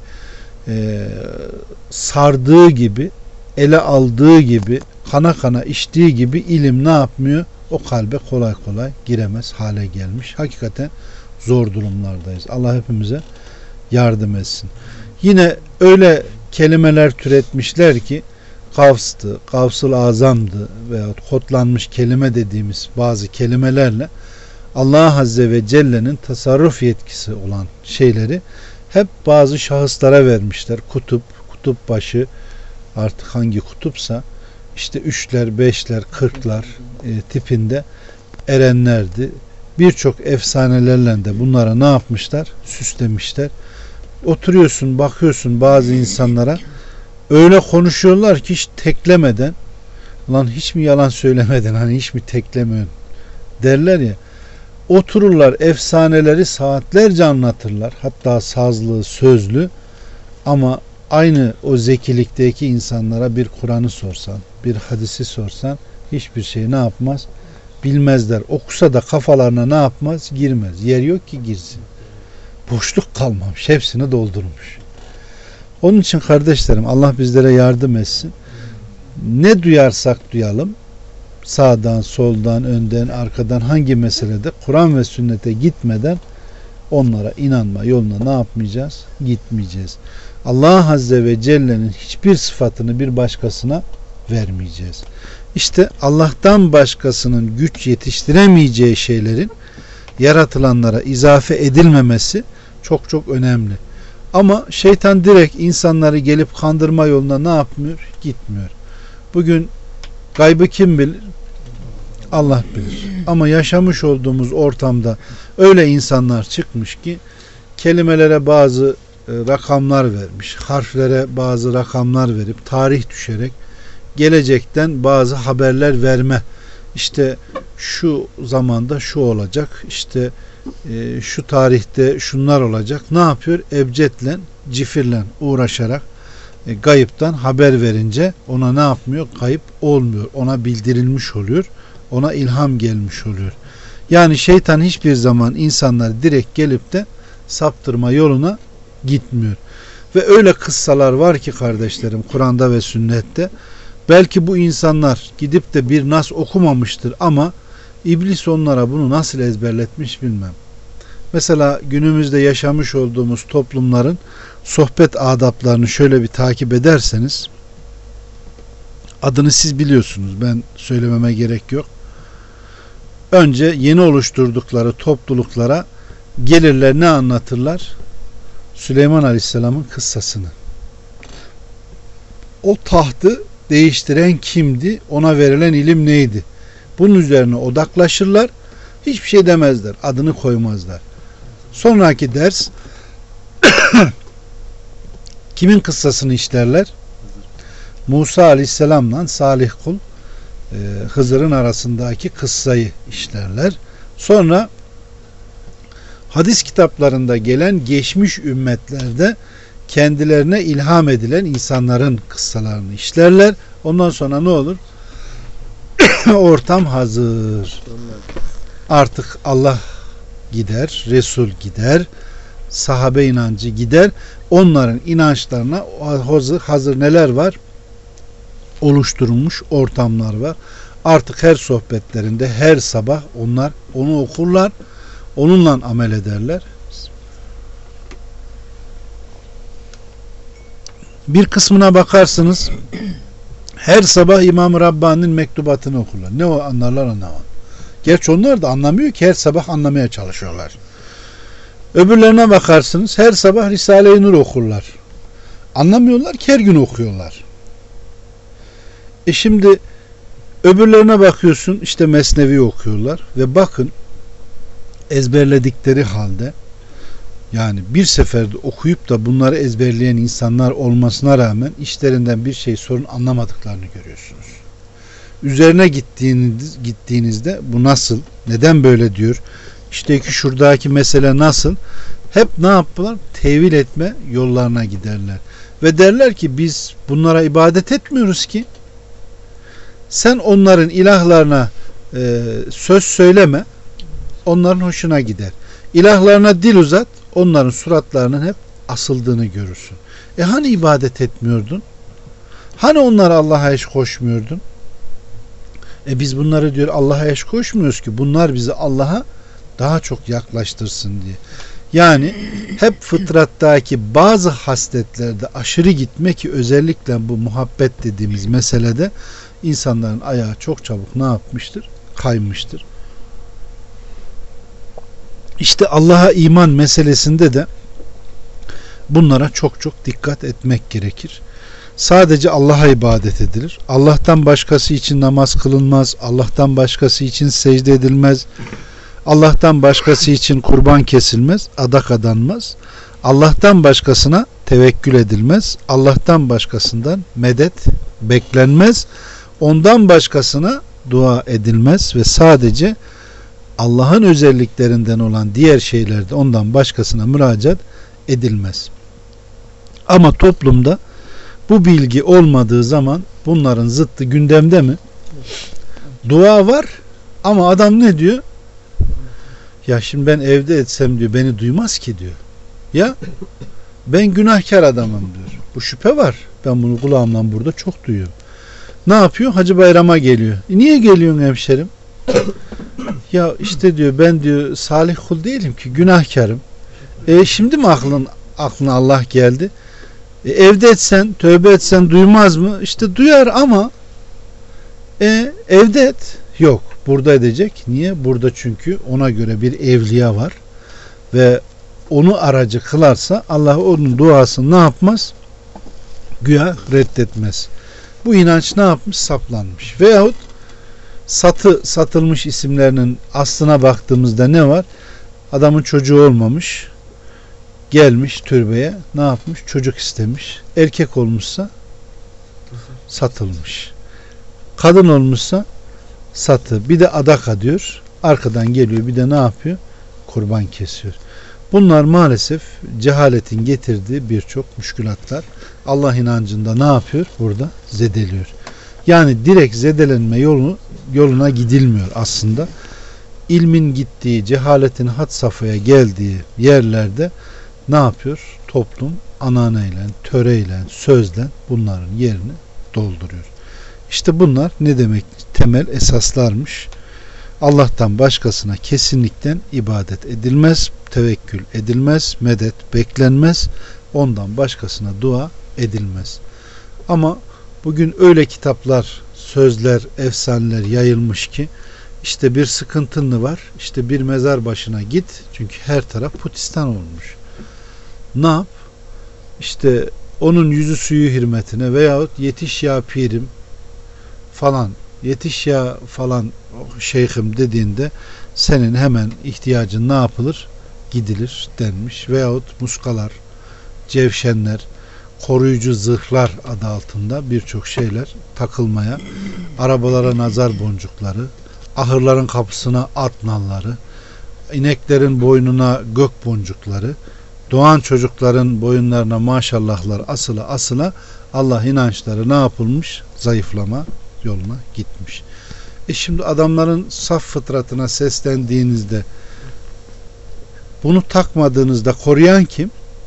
sardığı gibi, ele aldığı gibi, kana kana içtiği gibi ilim ne yapmıyor? O kalbe kolay kolay giremez hale gelmiş. Hakikaten zor durumlardayız. Allah hepimize yardım etsin. Yine öyle kelimeler türetmişler ki Kavs'tı, Kavs-ıl Azam'dı veyahut kodlanmış kelime dediğimiz bazı kelimelerle Allah Azze ve Celle'nin tasarruf yetkisi olan şeyleri hep bazı şahıslara vermişler. Kutup başı, artık hangi kutupsa işte 3'ler, 5'ler, 40'lar tipinde erenlerdi. Birçok efsanelerle de bunlara ne yapmışlar? Süslemişler. Oturuyorsun, bakıyorsun bazı insanlara öyle konuşuyorlar ki hiç teklemeden, lan hiç mi yalan söylemeden, hani hiç mi teklemiyorsun derler ya, otururlar efsaneleri saatlerce anlatırlar. Hatta sazlı, sözlü, ama aynı o zekilikteki insanlara bir Kur'an'ı sorsan, bir hadisi sorsan hiçbir şey ne yapmaz? Bilmezler. Okusa da kafalarına ne yapmaz? Girmez. Yer yok ki girsin. Boşluk kalmamış. Hepsini doldurmuş. Onun için kardeşlerim, Allah bizlere yardım etsin. Ne duyarsak duyalım, sağdan, soldan, önden, arkadan hangi meselede Kur'an ve sünnete gitmeden onlara inanma yoluna ne yapmayacağız? Gitmeyeceğiz. Allah Azze ve Celle'nin hiçbir sıfatını bir başkasına vermeyeceğiz. İşte Allah'tan başkasının güç yetiştiremeyeceği şeylerin yaratılanlara izafe edilmemesi çok çok önemli. Ama şeytan direkt insanları gelip kandırma yoluna ne yapmıyor? Gitmiyor. Bugün gaybı kim bilir? Allah bilir. Ama yaşamış olduğumuz ortamda öyle insanlar çıkmış ki kelimelere bazı rakamlar vermiş, harflere bazı rakamlar verip tarih düşerek gelecekten bazı haberler verme. İşte şu zamanda şu olacak, işte şu tarihte şunlar olacak. Ne yapıyor? Ebcedle, cifirle uğraşarak gayipten haber verince ona ne yapmıyor? Kayıp olmuyor. Ona bildirilmiş oluyor. Ona ilham gelmiş oluyor. Yani şeytan hiçbir zaman insanlar direkt gelip de saptırma yoluna gitmiyor. Ve öyle kıssalar var ki kardeşlerim Kur'an'da ve sünnette, belki bu insanlar gidip de bir nas okumamıştır ama İblis onlara bunu nasıl ezberletmiş bilmem. Mesela günümüzde yaşamış olduğumuz toplumların sohbet adaplarını şöyle bir takip ederseniz, adını siz biliyorsunuz, ben söylememe gerek yok. Önce yeni oluşturdukları topluluklara gelirler, ne anlatırlar? Süleyman Aleyhisselam'ın kıssasını. O tahtı değiştiren kimdi? Ona verilen ilim neydi? Bunun üzerine odaklaşırlar. Hiçbir şey demezler. Adını koymazlar. Sonraki ders kimin kıssasını işlerler? Musa Aleyhisselam'la Salih kul Hızır'ın arasındaki kıssayı işlerler. Sonra hadis kitaplarında gelen geçmiş ümmetlerde kendilerine ilham edilen insanların kıssalarını işlerler. Ondan sonra ne olur? Ortam hazır. Artık Allah gider, Resul gider, sahabe inancı gider. Onların inançlarına hazır neler var? Oluşturulmuş ortamlar var. Artık her sohbetlerinde her sabah onlar onu okurlar, onunla amel ederler. Bir kısmına bakarsınız her sabah İmam-ı Rabbani'nin mektubatını okurlar. Ne o anlarlar anlamam. Gerçi onlar da anlamıyor ki, her sabah anlamaya çalışıyorlar. Öbürlerine bakarsınız her sabah Risale-i Nur okurlar. Anlamıyorlar ki, her gün okuyorlar. Şimdi öbürlerine bakıyorsun işte Mesnevi okuyorlar ve bakın ezberledikleri halde, yani bir seferde okuyup da bunları ezberleyen insanlar olmasına rağmen işlerinden bir şey sorun anlamadıklarını görüyorsunuz. Üzerine gittiğinizde bu nasıl, neden böyle diyor, işte ki şuradaki mesele nasıl, hep ne yaptılar? Tevil etme yollarına giderler ve derler ki biz bunlara ibadet etmiyoruz ki, sen onların ilahlarına söz söyleme, onların hoşuna gider. İlahlarına dil uzat, onların suratlarının hep asıldığını görürsün. Hani ibadet etmiyordun? Hani onlara Allah'a eş koşmuyordun? Biz bunları diyor Allah'a eş koşmuyoruz ki bunlar bizi Allah'a daha çok yaklaştırsın diye. Yani hep fıtrattaki bazı hasletlerde aşırı gitme, ki özellikle bu muhabbet dediğimiz meselede insanların ayağı çok çabuk ne yapmıştır? Kaymıştır. İşte Allah'a iman meselesinde de bunlara çok çok dikkat etmek gerekir. Sadece Allah'a ibadet edilir. Allah'tan başkası için namaz kılınmaz. Allah'tan başkası için secde edilmez. Allah'tan başkası için kurban kesilmez. Adak adanmaz. Allah'tan başkasına tevekkül edilmez. Allah'tan başkasından medet beklenmez. Ondan başkasına dua edilmez ve sadece Allah'ın özelliklerinden olan diğer şeylerde ondan başkasına müracaat edilmez. Ama toplumda bu bilgi olmadığı zaman bunların zıttı gündemde mi? Dua var ama adam ne diyor? Ya şimdi ben evde etsem diyor beni duymaz ki diyor. Ya ben günahkar adamım diyor. Bu şüphe var. Ben bunu kulağımdan burada çok duyuyorum. Ne yapıyor? Hacı Bayram'a geliyor. Niye geliyorsun hemşerim? Ya işte diyor ben diyor salih kul değilim ki, günahkarım. Şimdi mi aklına Allah geldi? Evde etsen, tövbe etsen duymaz mı? İşte duyar ama evde et. Yok. Burada edecek. Niye? Burada çünkü ona göre bir evliya var ve onu aracı kılarsa Allah onun duasını ne yapmaz? Güya reddetmez. Bu inanç ne yapmış? Saplanmış. Veyahut satılmış isimlerinin aslına baktığımızda ne var? Adamın çocuğu olmamış, gelmiş türbeye, ne yapmış? Çocuk istemiş. Erkek olmuşsa satılmış. Kadın olmuşsa satı. Bir de adaka diyor. Arkadan geliyor. Bir de ne yapıyor? Kurban kesiyor. Bunlar maalesef cehaletin getirdiği birçok müşkülatlar. Allah inancında ne yapıyor? Burada zedeliyor. Yani direkt zedelenme yoluna gidilmiyor aslında. İlmin gittiği, cehaletin had safhaya geldiği yerlerde ne yapıyor? Toplum ananeyle, töreyle, sözle bunların yerini dolduruyor. İşte bunlar ne demek? Temel esaslarmış. Allah'tan başkasına kesinlikle ibadet edilmez, tevekkül edilmez, medet beklenmez, ondan başkasına dua edilmez. Ama bugün öyle kitaplar, sözler, efsaneler yayılmış ki işte bir sıkıntın var, işte bir mezar başına git, çünkü her taraf Putistan olmuş. Ne yap? İşte onun yüzü suyu hürmetine veyahut yetiş ya pirim falan, yetiş ya falan şeyhim dediğinde senin hemen ihtiyacın ne yapılır? Gidilir denmiş. Veyahut muskalar, cevşenler, koruyucu zırhlar adı altında birçok şeyler takılmaya, arabalara nazar boncukları, ahırların kapısına at nalları, ineklerin boynuna gök boncukları, doğan çocukların boyunlarına maşallahlar asıla asıla Allah inançları ne yapılmış? Zayıflama yoluna gitmiş. Şimdi adamların saf fıtratına seslendiğinizde bunu takmadığınızda koruyan kim?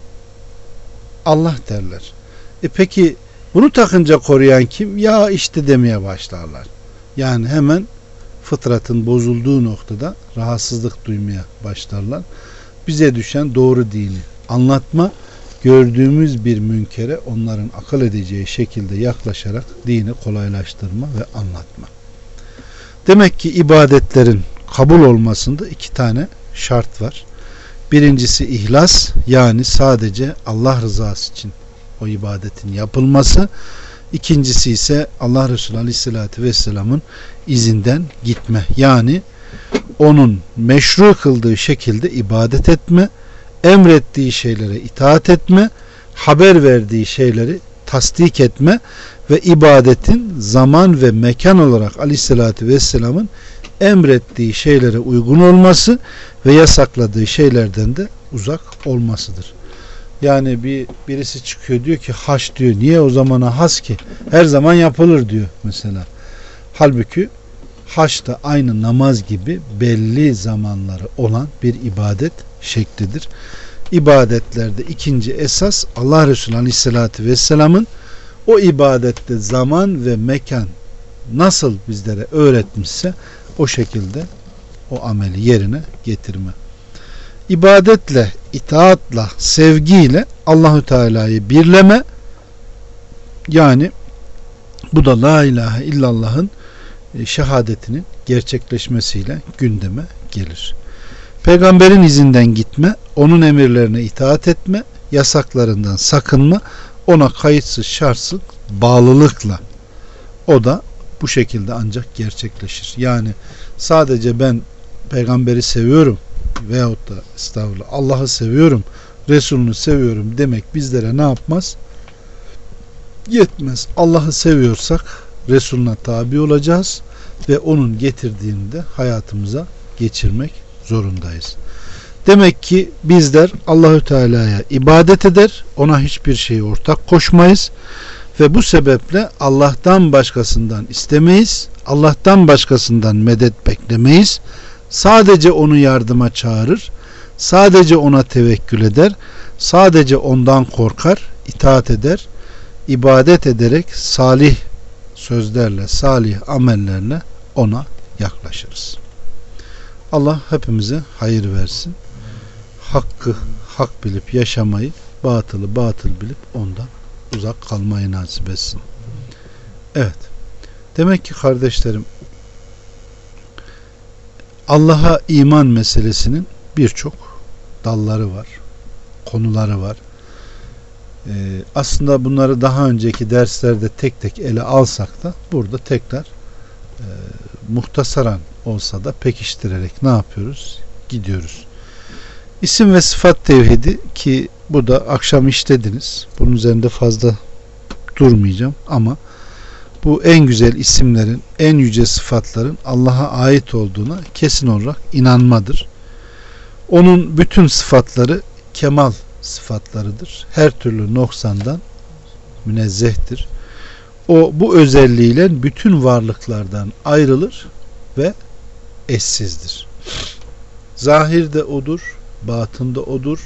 Allah derler. Peki bunu takınca koruyan kim? Ya işte demeye başlarlar. Yani hemen fıtratın bozulduğu noktada rahatsızlık duymaya başlarlar. Bize düşen doğru dini anlatma, gördüğümüz bir münkere onların akıl edeceği şekilde yaklaşarak dini kolaylaştırma ve anlatma. Demek ki ibadetlerin kabul olmasında iki tane şart var. Birincisi ihlas, yani sadece Allah rızası için o ibadetin yapılması. İkincisi ise Allah Resulü Aleyhisselatü Vesselam'ın izinden gitme. Yani onun meşru kıldığı şekilde ibadet etme, emrettiği şeylere itaat etme, haber verdiği şeyleri tasdik etme ve ibadetin zaman ve mekan olarak Aleyhisselatü Vesselam'ın emrettiği şeylere uygun olması ve yasakladığı şeylerden de uzak olmasıdır. Yani birisi çıkıyor diyor ki haç diyor. Niye o zamana has ki? Her zaman yapılır diyor mesela. Halbuki haç da aynı namaz gibi belli zamanları olan bir ibadet şeklidir. İbadetlerde ikinci esas Allah Resulü Aleyhisselatü Vesselam'ın o ibadette zaman ve mekan nasıl bizlere öğretmişse o şekilde o ameli yerine getirme. İbadetle, itaatla, sevgiyle Allahü Teala'yı birleme, yani bu da la ilahe illallah'ın şehadetinin gerçekleşmesiyle gündeme gelir. Peygamberin izinden gitme, onun emirlerine itaat etme, yasaklarından sakınma, ona kayıtsız şartsız bağlılıkla, o da bu şekilde ancak gerçekleşir. Yani sadece ben peygamberi seviyorum veyahut da estağfurullah Allah'ı seviyorum, Resulünü seviyorum demek bizlere ne yapmaz? Yetmez. Allah'ı seviyorsak Resulüne tabi olacağız ve onun getirdiğini de hayatımıza geçirmek zorundayız. Demek ki bizler Allahü Teala'ya ibadet eder, ona hiçbir şeyi ortak koşmayız ve bu sebeple Allah'tan başkasından istemeyiz, Allah'tan başkasından medet beklemeyiz. Sadece onu yardıma çağırır, sadece ona tevekkül eder, sadece ondan korkar, itaat eder, ibadet ederek salih sözlerle, salih amellerle ona yaklaşırız. Allah hepimize hayır versin. Hakkı hak bilip yaşamayı, batılı batıl bilip ondan uzak kalmayı nasip etsin. Evet. Demek ki kardeşlerim, Allah'a iman meselesinin birçok dalları var, konuları var. Aslında bunları daha önceki derslerde tek tek ele alsak da burada tekrar muhtasaran olsa da pekiştirerek ne yapıyoruz? Gidiyoruz. İsim ve sıfat tevhidi, ki bu da akşam işlediniz. Bunun üzerinde fazla durmayacağım ama bu en güzel isimlerin, en yüce sıfatların Allah'a ait olduğuna kesin olarak inanmadır. Onun bütün sıfatları kemal sıfatlarıdır. Her türlü noksandan münezzehtir. O bu özelliğiyle bütün varlıklardan ayrılır ve eşsizdir. Zahirde odur, batında odur,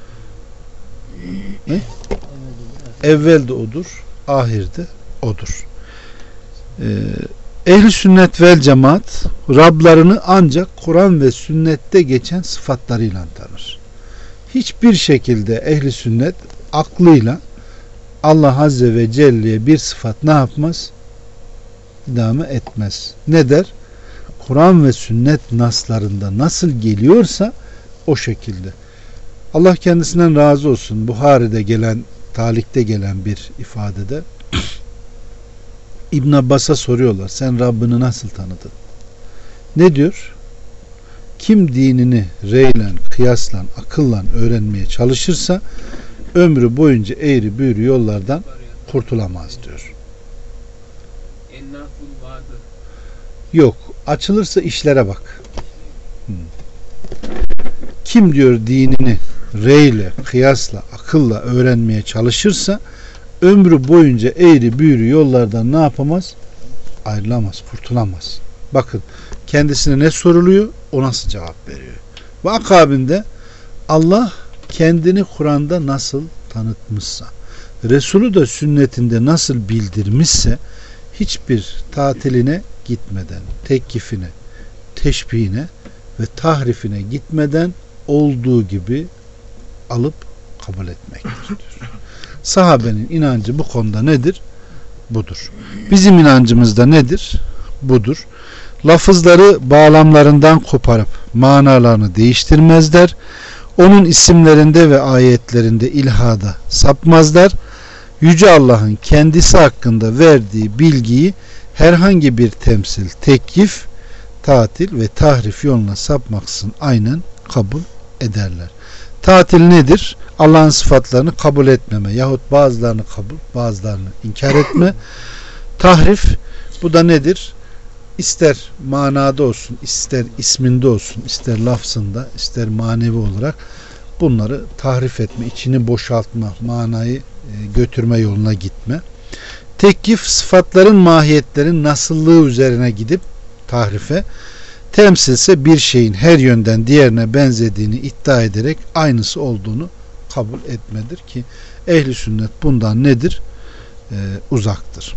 evvelde odur, ahirde odur. Ehl-i sünnet vel cemaat Rablarını ancak Kur'an ve sünnette geçen sıfatlarıyla tanır. Hiçbir şekilde ehl-i sünnet aklıyla Allah Azze ve Celle'ye bir sıfat ne yapmaz? İdame etmez. Ne der? Kur'an ve sünnet naslarında nasıl geliyorsa o şekilde. Allah kendisinden razı olsun. Buhari'de gelen, talikte gelen bir ifadede İbn Abbas'a soruyorlar. Sen Rabbini nasıl tanıdın? Ne diyor? Kim dinini reyle, kıyasla, akılla öğrenmeye çalışırsa ömrü boyunca eğri büğrü yollardan kurtulamaz diyor. Yok. Açılırsa işlere bak. Kim diyor dinini reyle, kıyasla, akılla öğrenmeye çalışırsa ömrü boyunca eğri büğrü yollardan ne yapamaz? Ayrılamaz, kurtulamaz. Bakın kendisine ne soruluyor? O nasıl cevap veriyor? Ve akabinde Allah kendini Kur'an'da nasıl tanıtmışsa, Resulü de sünnetinde nasıl bildirmişse hiçbir tatiline gitmeden, tekkifine, teşbihine ve tahrifine gitmeden olduğu gibi alıp kabul etmektir. Sahabenin inancı bu konuda nedir? Budur. Bizim inancımız da nedir? Budur. Lafızları bağlamlarından koparıp manalarını değiştirmezler. Onun isimlerinde ve ayetlerinde ilhada sapmazlar. Yüce Allah'ın kendisi hakkında verdiği bilgiyi herhangi bir temsil, tekyif, tatil ve tahrif yoluna sapmaksızın aynen kabul ederler. Tatil nedir? Allah'ın sıfatlarını kabul etmeme yahut bazılarını kabul, bazılarını inkar etme. Tahrif, bu da nedir? İster manada olsun, ister isminde olsun, ister lafzında, ister manevi olarak bunları tahrif etme, içini boşaltma, manayı götürme yoluna gitme. Tekkif, sıfatların, mahiyetlerin nasıllığı üzerine gidip tahrife. Temsilse bir şeyin her yönden diğerine benzediğini iddia ederek aynısı olduğunu kabul etmedir ki ehli sünnet bundan nedir? Uzaktır.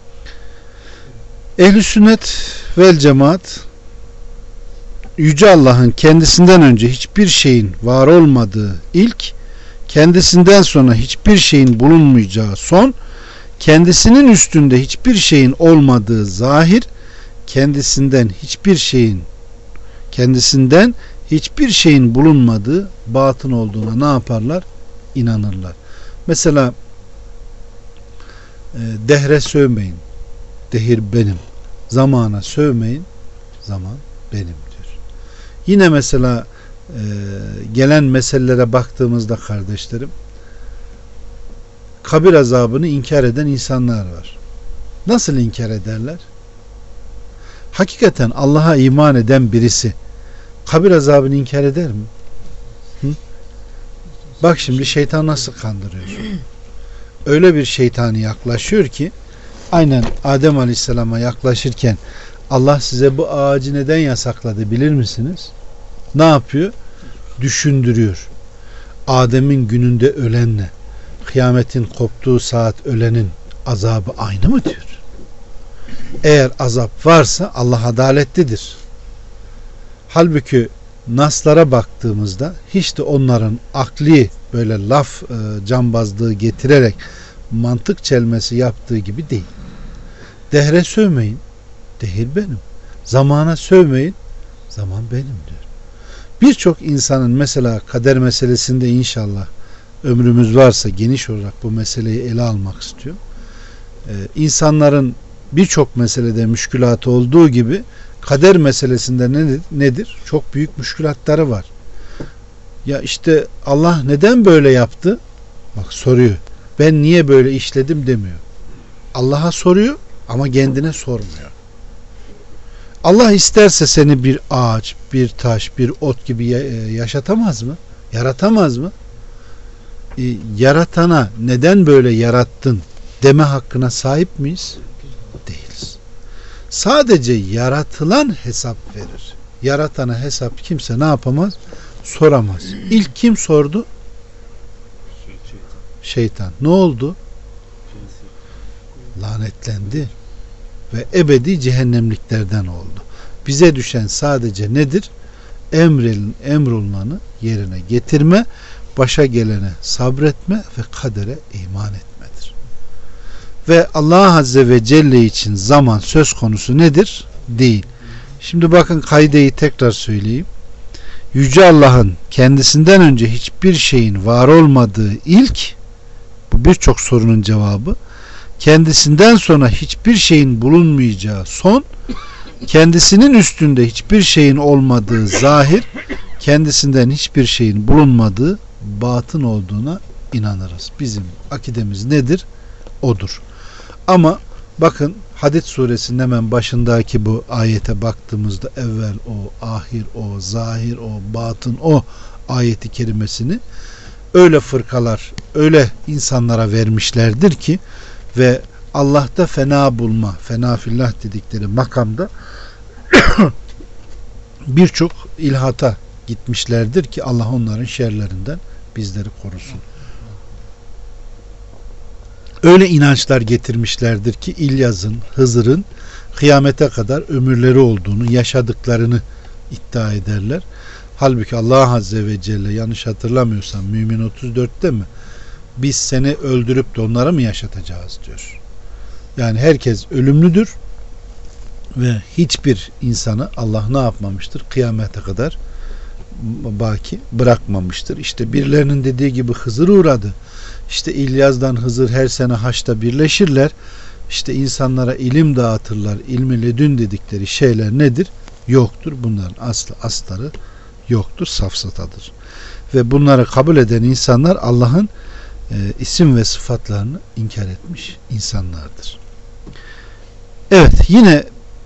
Ehli sünnet vel cemaat Yüce Allah'ın kendisinden önce hiçbir şeyin var olmadığı ilk, kendisinden sonra hiçbir şeyin bulunmayacağı son, kendisinin üstünde hiçbir şeyin olmadığı zahir, kendisinden hiçbir şeyin bulunmadığı batın olduğuna ne yaparlar? İnanırlar. Mesela dehre sövmeyin. Dehir benim. Zamana sövmeyin. Zaman benim diyor. Yine mesela gelen meselelere baktığımızda kardeşlerim, kabir azabını inkar eden insanlar var. Nasıl inkar ederler? Hakikaten Allah'a iman eden birisi kabir azabını inkar eder mi? Hı? Bak şimdi şeytan nasıl kandırıyor. Öyle bir şeytani yaklaşıyor ki aynen Adem Aleyhisselam'a yaklaşırken Allah size bu ağacı neden yasakladı bilir misiniz? Ne yapıyor? Düşündürüyor. Adem'in gününde ölenle kıyametin koptuğu saat ölenin azabı aynı mı diyor. Eğer azap varsa Allah adaletlidir. Halbuki naslara baktığımızda hiç de onların akli böyle laf cambazlığı getirerek mantık çelmesi yaptığı gibi değil. Dehre sövmeyin. Dehir benim. Zamana sövmeyin. Zaman benim diyor. Birçok insanın mesela kader meselesinde inşallah ömrümüz varsa geniş olarak bu meseleyi ele almak istiyor. İnsanların birçok meselede müşkülatı olduğu gibi kader meselesinde nedir? Çok büyük müşkülatları var. Ya işte Allah neden böyle yaptı? Bak soruyor. Ben niye böyle işledim demiyor. Allah'a soruyor ama kendine sormuyor. Allah isterse seni bir ağaç, bir taş, bir ot gibi yaşatamaz mı? Yaratamaz mı? Yaratana neden böyle yarattın deme hakkına sahip miyiz? Değiliz. Sadece yaratılan hesap verir. Yaratana hesap kimse ne yapamaz? Soramaz. İlk kim sordu? Şeytan. Ne oldu? Lanetlendi ve ebedi cehennemliklerden oldu. Bize düşen sadece nedir? Emrolunanı yerine getirme, başa gelene sabretme ve kadere iman etmedir. Ve Allah Azze ve Celle için zaman söz konusu nedir? Değil. Şimdi bakın kaideyi tekrar söyleyeyim. Yüce Allah'ın kendisinden önce hiçbir şeyin var olmadığı ilk, bu birçok sorunun cevabı, kendisinden sonra hiçbir şeyin bulunmayacağı son, kendisinin üstünde hiçbir şeyin olmadığı zahir, kendisinden hiçbir şeyin bulunmadığı batın olduğuna inanırız. Bizim akidemiz nedir? Odur. Ama bakın Hadid suresinin hemen başındaki bu ayete baktığımızda evvel o, ahir o, zahir o, batın o ayeti kerimesini öyle fırkalar, öyle insanlara vermişlerdir ki ve Allah'ta fena bulma, fena fillah dedikleri makamda birçok ilhata gitmişlerdir ki Allah onların şerlerinden bizleri korusun. Öyle inançlar getirmişlerdir ki İlyas'ın, Hızır'ın kıyamete kadar ömürleri olduğunu, yaşadıklarını iddia ederler. Halbuki Allah Azze ve Celle, yanlış hatırlamıyorsam Mümin 34'te mi? Biz seni öldürüp de onları mı yaşatacağız diyor. Yani herkes ölümlüdür ve hiçbir insanı Allah ne yapmamıştır? Kıyamete kadar baki bırakmamıştır. İşte birilerinin dediği gibi Hızır uğradı. İşte İlyas'dan Hızır her sene haçta birleşirler. İşte insanlara ilim dağıtırlar. İlmi ledün dedikleri şeyler nedir? Yoktur. Bunların aslı astarı yoktur. Safsatadır. Ve bunları kabul eden insanlar Allah'ın isim ve sıfatlarını inkar etmiş insanlardır. Evet, yine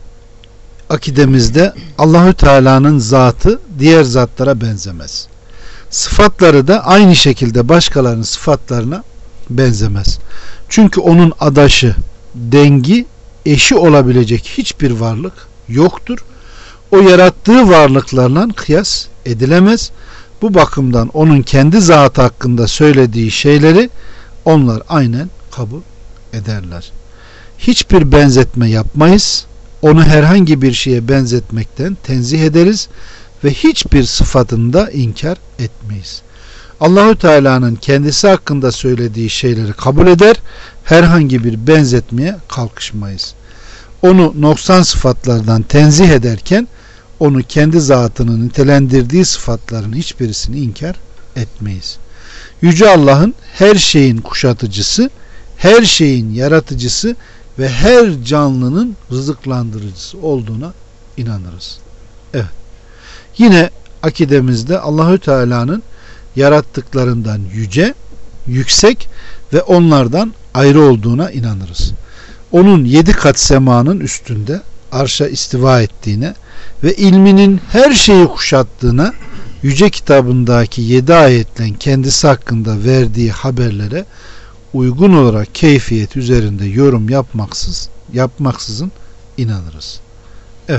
akidemizde Allahü Teala'nın zatı diğer zatlara benzemez. Sıfatları da aynı şekilde başkalarının sıfatlarına benzemez. Çünkü onun adaşı, dengi, eşi olabilecek hiçbir varlık yoktur. O yarattığı varlıklarla kıyas edilemez. Bu bakımdan onun kendi zatı hakkında söylediği şeyleri onlar aynen kabul ederler. Hiçbir benzetme yapmayız. Onu herhangi bir şeye benzetmekten tenzih ederiz ve hiçbir sıfatını da inkar etmeyiz. Allahü Teala'nın kendisi hakkında söylediği şeyleri kabul eder, herhangi bir benzetmeye kalkışmayız. Onu noksan sıfatlardan tenzih ederken onu kendi zatının nitelendirdiği sıfatların hiçbirisini inkar etmeyiz. Yüce Allah'ın her şeyin kuşatıcısı, her şeyin yaratıcısı ve her canlının rızıklandırıcısı olduğuna inanırız. Evet. Yine akidemizde Allahü Teala'nın yarattıklarından yüce, yüksek ve onlardan ayrı olduğuna inanırız. Onun 7 kat semanın üstünde arşa istiva ettiğine ve ilminin her şeyi kuşattığına, yüce kitabındaki 7 ayetle kendisi hakkında verdiği haberlere uygun olarak keyfiyet üzerinde yorum yapmaksızın inanırız. Evet.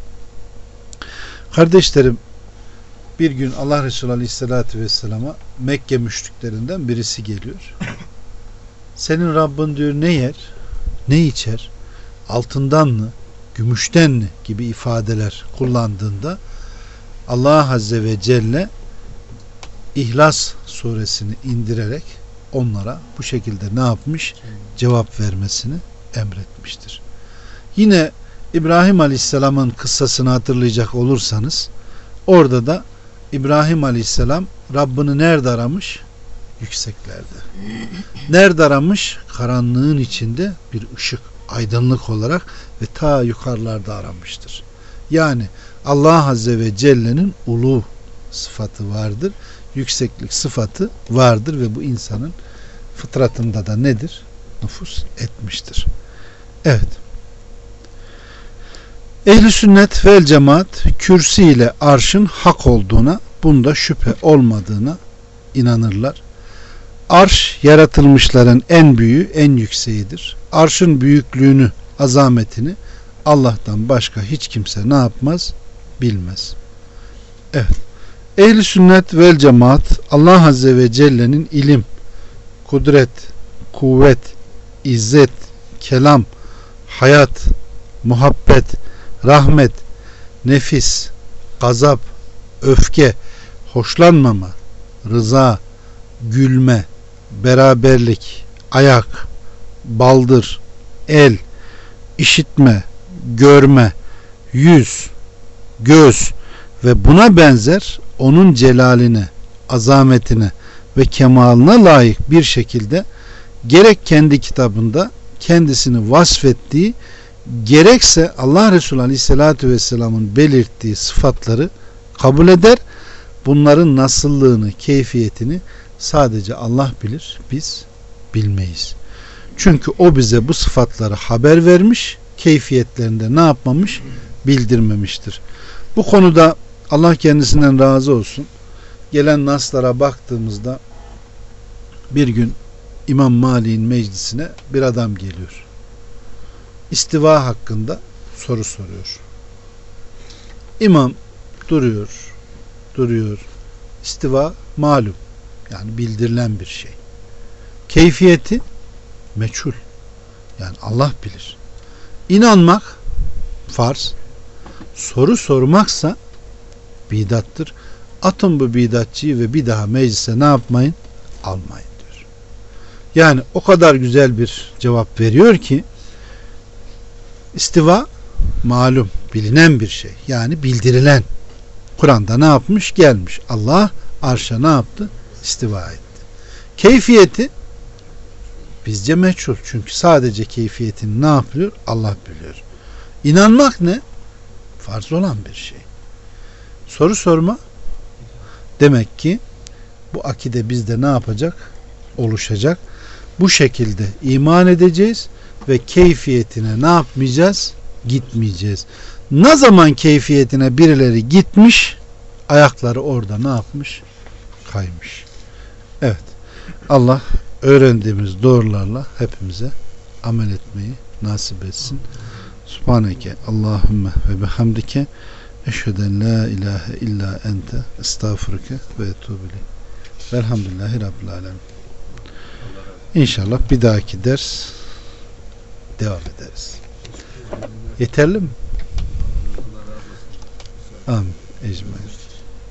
Kardeşlerim, bir gün Allah Resulü Aleyhisselatü Vesselam'a Mekke müşriklerinden birisi geliyor. Senin Rabbin diyor ne yer, ne içer, altından mı, gümüşten mi gibi ifadeler kullandığında Allah Azze ve Celle İhlas suresini indirerek onlara bu şekilde ne yapmış? Cevap vermesini emretmiştir. Yine İbrahim Aleyhisselam'ın kıssasını hatırlayacak olursanız orada da İbrahim Aleyhisselam Rabbini nerede aramış? Yükseklerde. Nerede aramış? Karanlığın içinde bir ışık, aydınlık olarak ve ta yukarılarda aramıştır. Yani Allah Azze ve Celle'nin ulu sıfatı vardır. Yükseklik sıfatı vardır ve bu insanın fıtratında da nedir? Nüfus etmiştir. Evet. Ehl-i sünnet vel cemaat kürsi ile arşın hak olduğuna, bunda şüphe olmadığına inanırlar. Arş yaratılmışların en büyüğü, en yükseğidir. Arşın büyüklüğünü, azametini Allah'tan başka hiç kimse ne yapmaz? Bilmez. Evet. Ehl-i sünnet vel cemaat Allah Azze ve Celle'nin ilim, kudret, kuvvet, izzet, kelam, hayat, muhabbet, rahmet, nefis, gazap, öfke, hoşlanmama, rıza, gülme, beraberlik, ayak, baldır, el, işitme, görme, yüz, göz ve buna benzer onun celaline, azametine ve kemalına layık bir şekilde gerek kendi kitabında kendisini vasfettiği, gerekse Allah Resulü Aleyhisselatü Vesselam'ın belirttiği sıfatları kabul eder. Bunların nasıllığını, keyfiyetini sadece Allah bilir, biz bilmeyiz. Çünkü o bize bu sıfatları haber vermiş, keyfiyetlerinde ne yapmamış? Bildirmemiştir. Bu konuda Allah kendisinden razı olsun. Gelen naslara baktığımızda bir gün İmam Malik'in meclisine bir adam geliyor. İstiva hakkında soru soruyor. İmam duruyor. İstiva malum. Yani bildirilen bir şey. Keyfiyeti meçhul. Yani Allah bilir. İnanmak farz. Soru sormaksa bidattır. Atın bu bidatçıyı ve bir daha meclise ne yapmayın? Almayın diyor. Yani o kadar güzel bir cevap veriyor ki istiva malum, bilinen bir şey. Yani bildirilen. Kur'an'da ne yapmış? Gelmiş. Allah arşa ne yaptı? İstiva etti. Keyfiyeti bizce meçhul. Çünkü sadece keyfiyetini ne yapıyor? Allah biliyor. İnanmak ne? Farz olan bir şey. Soru sorma demek ki bu akide bizde ne yapacak? Oluşacak. Bu şekilde iman edeceğiz ve keyfiyetine ne yapmayacağız? Gitmeyeceğiz. Ne zaman keyfiyetine birileri gitmiş, ayakları orada ne yapmış? Kaymış. Evet. Allah öğrendiğimiz doğrularla hepimize amel etmeyi nasip etsin. Subhaneke Allahümme ve bihamdike eşheden la ilahe illa ente estağfurüke ve etûbü ileyk. Velhamdülillahi Rabbil alemin. İnşallah bir dahaki ders devam ederiz. Yeterli mi? Amin. Ecmaîn.